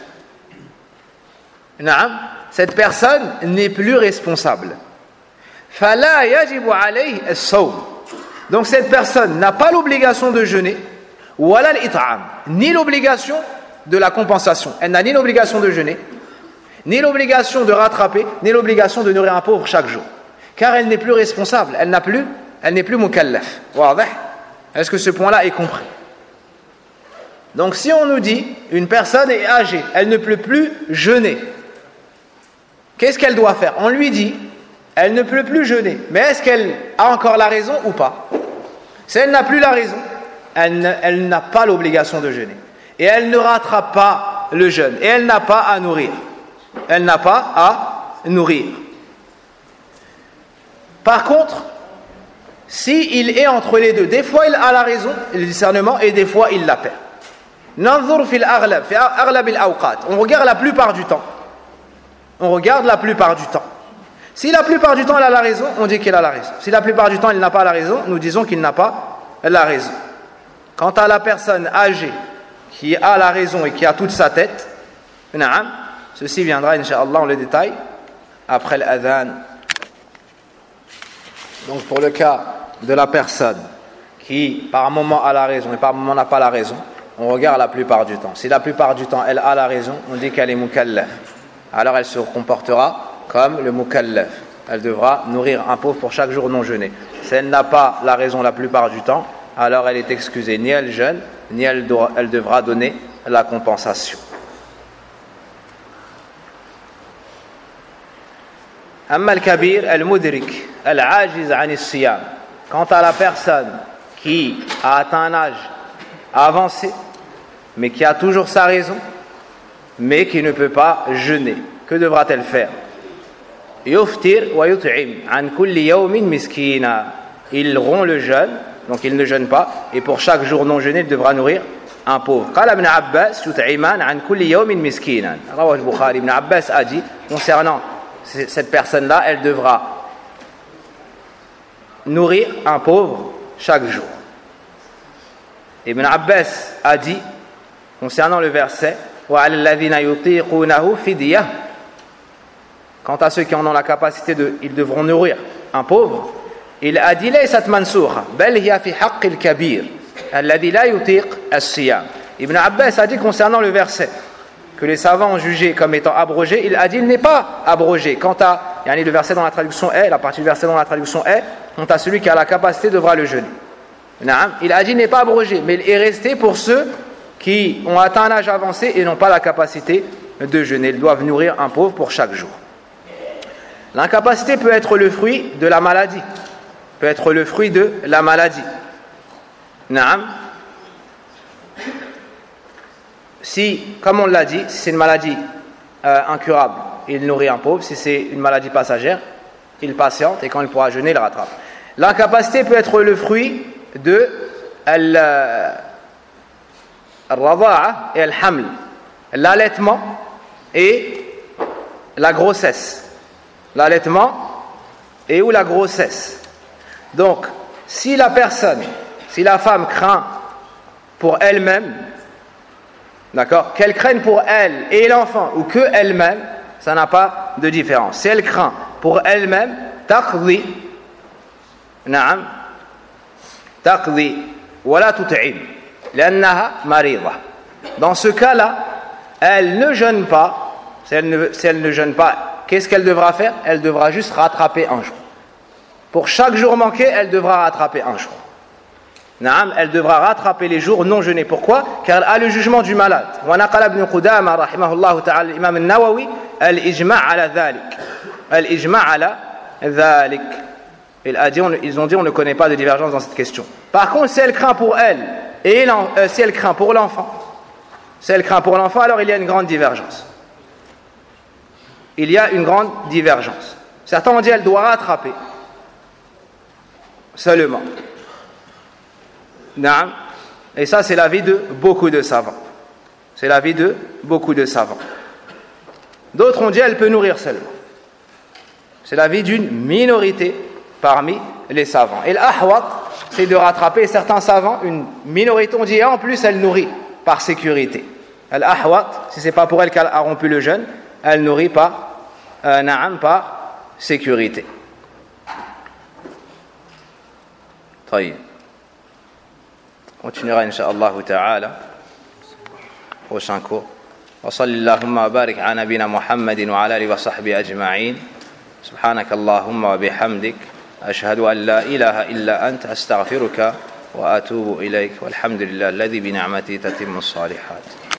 Naam, cette personne n'est plus responsable. Fala yajibu alayhi as-sawm. Donc cette personne n'a pas l'obligation de jeûner, wala al-it'am, ni l'obligation de la compensation. Elle n'a ni l'obligation de jeûner, ni l'obligation de rattraper, ni l'obligation de nourrir un pauvre chaque jour. car elle n'est plus responsable, elle n'a plus, elle n'est plus mukallaf. Est-ce que ce point-là est compris? Donc si on nous dit une personne est âgée, elle ne peut plus jeûner, qu'est-ce qu'elle doit faire? On lui dit elle ne peut plus jeûner, mais est-ce qu'elle a encore la raison ou pas? Si elle n'a plus la raison, elle, ne, elle n'a pas l'obligation de jeûner et elle ne rattrape pas le jeûne et elle n'a pas à nourrir. Elle n'a pas à nourrir. Par contre, si il est entre les deux, des fois il a la raison, le discernement, et des fois il la perd. Nanzur fil aghlab, fi aghlab al-awqat. On regarde la plupart du temps. On regarde la plupart du temps. Si la plupart du temps elle a la raison, on dit qu'il a la raison. Si la plupart du temps il n'a pas la raison, nous disons qu'il n'a pas la raison. Quant à la personne âgée qui a la raison et qui a toute sa tête, na'am, ceci viendra, incha'Allah, on le détaille après l'adhan. Donc pour le cas de la personne qui par un moment a la raison et par un moment n'a pas la raison, on regarde la plupart du temps. Si la plupart du temps elle a la raison, on dit qu'elle est mukallaf. Alors elle se comportera comme le mukallaf. Elle devra nourrir un pauvre pour chaque jour non jeûné. Si elle n'a pas la raison la plupart du temps, alors elle est excusée. Ni elle jeûne, ni elle, doit, elle devra donner la compensation. Amma al-kabir, al-mudrik, al-ajiz an as-siyam. Quant à la personne qui a atteint un âge avancé, mais qui a toujours sa raison, mais qui ne peut pas jeûner, que devra-t-elle faire? Yuftir wa yut'im an kulli yawmin miskina. Il rompt le jeûne, donc il ne jeûne pas, et pour chaque jour non jeûné, il devra nourrir un pauvre. Qala ibn Abbas yut'iman an kulli yawmin miskinan. Rawah al-Bukhari. Ibn Abbas a dit concernant cette personne-là, elle devra nourrir un pauvre chaque jour. Ibn Abbas a dit concernant le verset wa 'ala alladhina yutiqunahu fidyah. Quant à ceux qui en ont la capacité de, ils devront nourrir un pauvre. Il a dit laysat mansukha bal hiya fi haqq al-kabir alladhi la yutiq as-siyam. Ibn Abbas a dit concernant le verset que les savants ont jugé comme étant abrogé, il a dit il n'est pas abrogé. Quant à yani le verset dans la traduction est, la partie du verset dans la traduction est, quant à celui qui a la capacité devra le jeûner. Il a dit il n'est pas abrogé, mais il est resté pour ceux qui ont atteint un âge avancé et n'ont pas la capacité de jeûner. Ils doivent nourrir un pauvre pour chaque jour. L'incapacité peut être le fruit de la maladie. Peut être le fruit de la maladie. Naam. Si, comme on l'a dit, si c'est une maladie euh, incurable, il nourrit un pauvre. Si c'est une maladie passagère, il patiente et quand il pourra jeûner, il rattrape. L'incapacité peut être le fruit de al-rada'a et al-haml, l'allaitement et la grossesse. L'allaitement et ou la grossesse. Donc, si la personne, si la femme craint pour elle-même, d'accord, qu'elle craigne pour elle et l'enfant ou que elle-même, ça n'a pas de différence. Si elle craint pour elle-même, taqdi, na'am, taqdi, wala tut'im, li'annaha marida. Dans ce cas-là, elle ne jeûne pas. Si elle ne, si elle ne jeûne pas, qu'est-ce qu'elle devra faire? Elle devra juste rattraper un jour. Pour chaque jour manqué, elle devra rattraper un jour. Naam, elle devra rattraper les jours non jeûnés. Pourquoi? Car elle a le jugement du malade. Wa naqala ibn Qudama rahimahullah ta'ala l'imam an-Nawawi al-ijma' ala dhalik. Al-ijma' ala dhalik. Ils ont dit on ne connaît pas de divergence dans cette question. Par contre, si elle craint pour elle et euh, si elle craint pour l'enfant, si elle craint pour l'enfant, alors il y a une grande divergence. Il y a une grande divergence. Certains ont dit elle doit rattraper seulement. Naam. Et ça, c'est l'avis de beaucoup de savants. C'est l'avis de beaucoup de savants. D'autres ont dit elle peut nourrir seulement. C'est l'avis d'une minorité parmi les savants. Et l'ahwat, c'est de rattraper. Certains savants, une minorité, ont dit et en plus elle nourrit par sécurité. L'ahwat, si c'est pas pour elle qu'elle a rompu le jeûne, elle nourrit par euh, naam, par sécurité. طيب. Continuera incha'Allah ta'ala prochain cours. Wa sallallahu wa barik ala nabina Muhammadin wa ala alihi wa sahbihi ajma'in. سبحانك اللهم وبحمدك أشهد أن لا إله إلا أنت أستغفرك وأتوب إليك والحمد لله الذي بنعمته تتم الصالحات.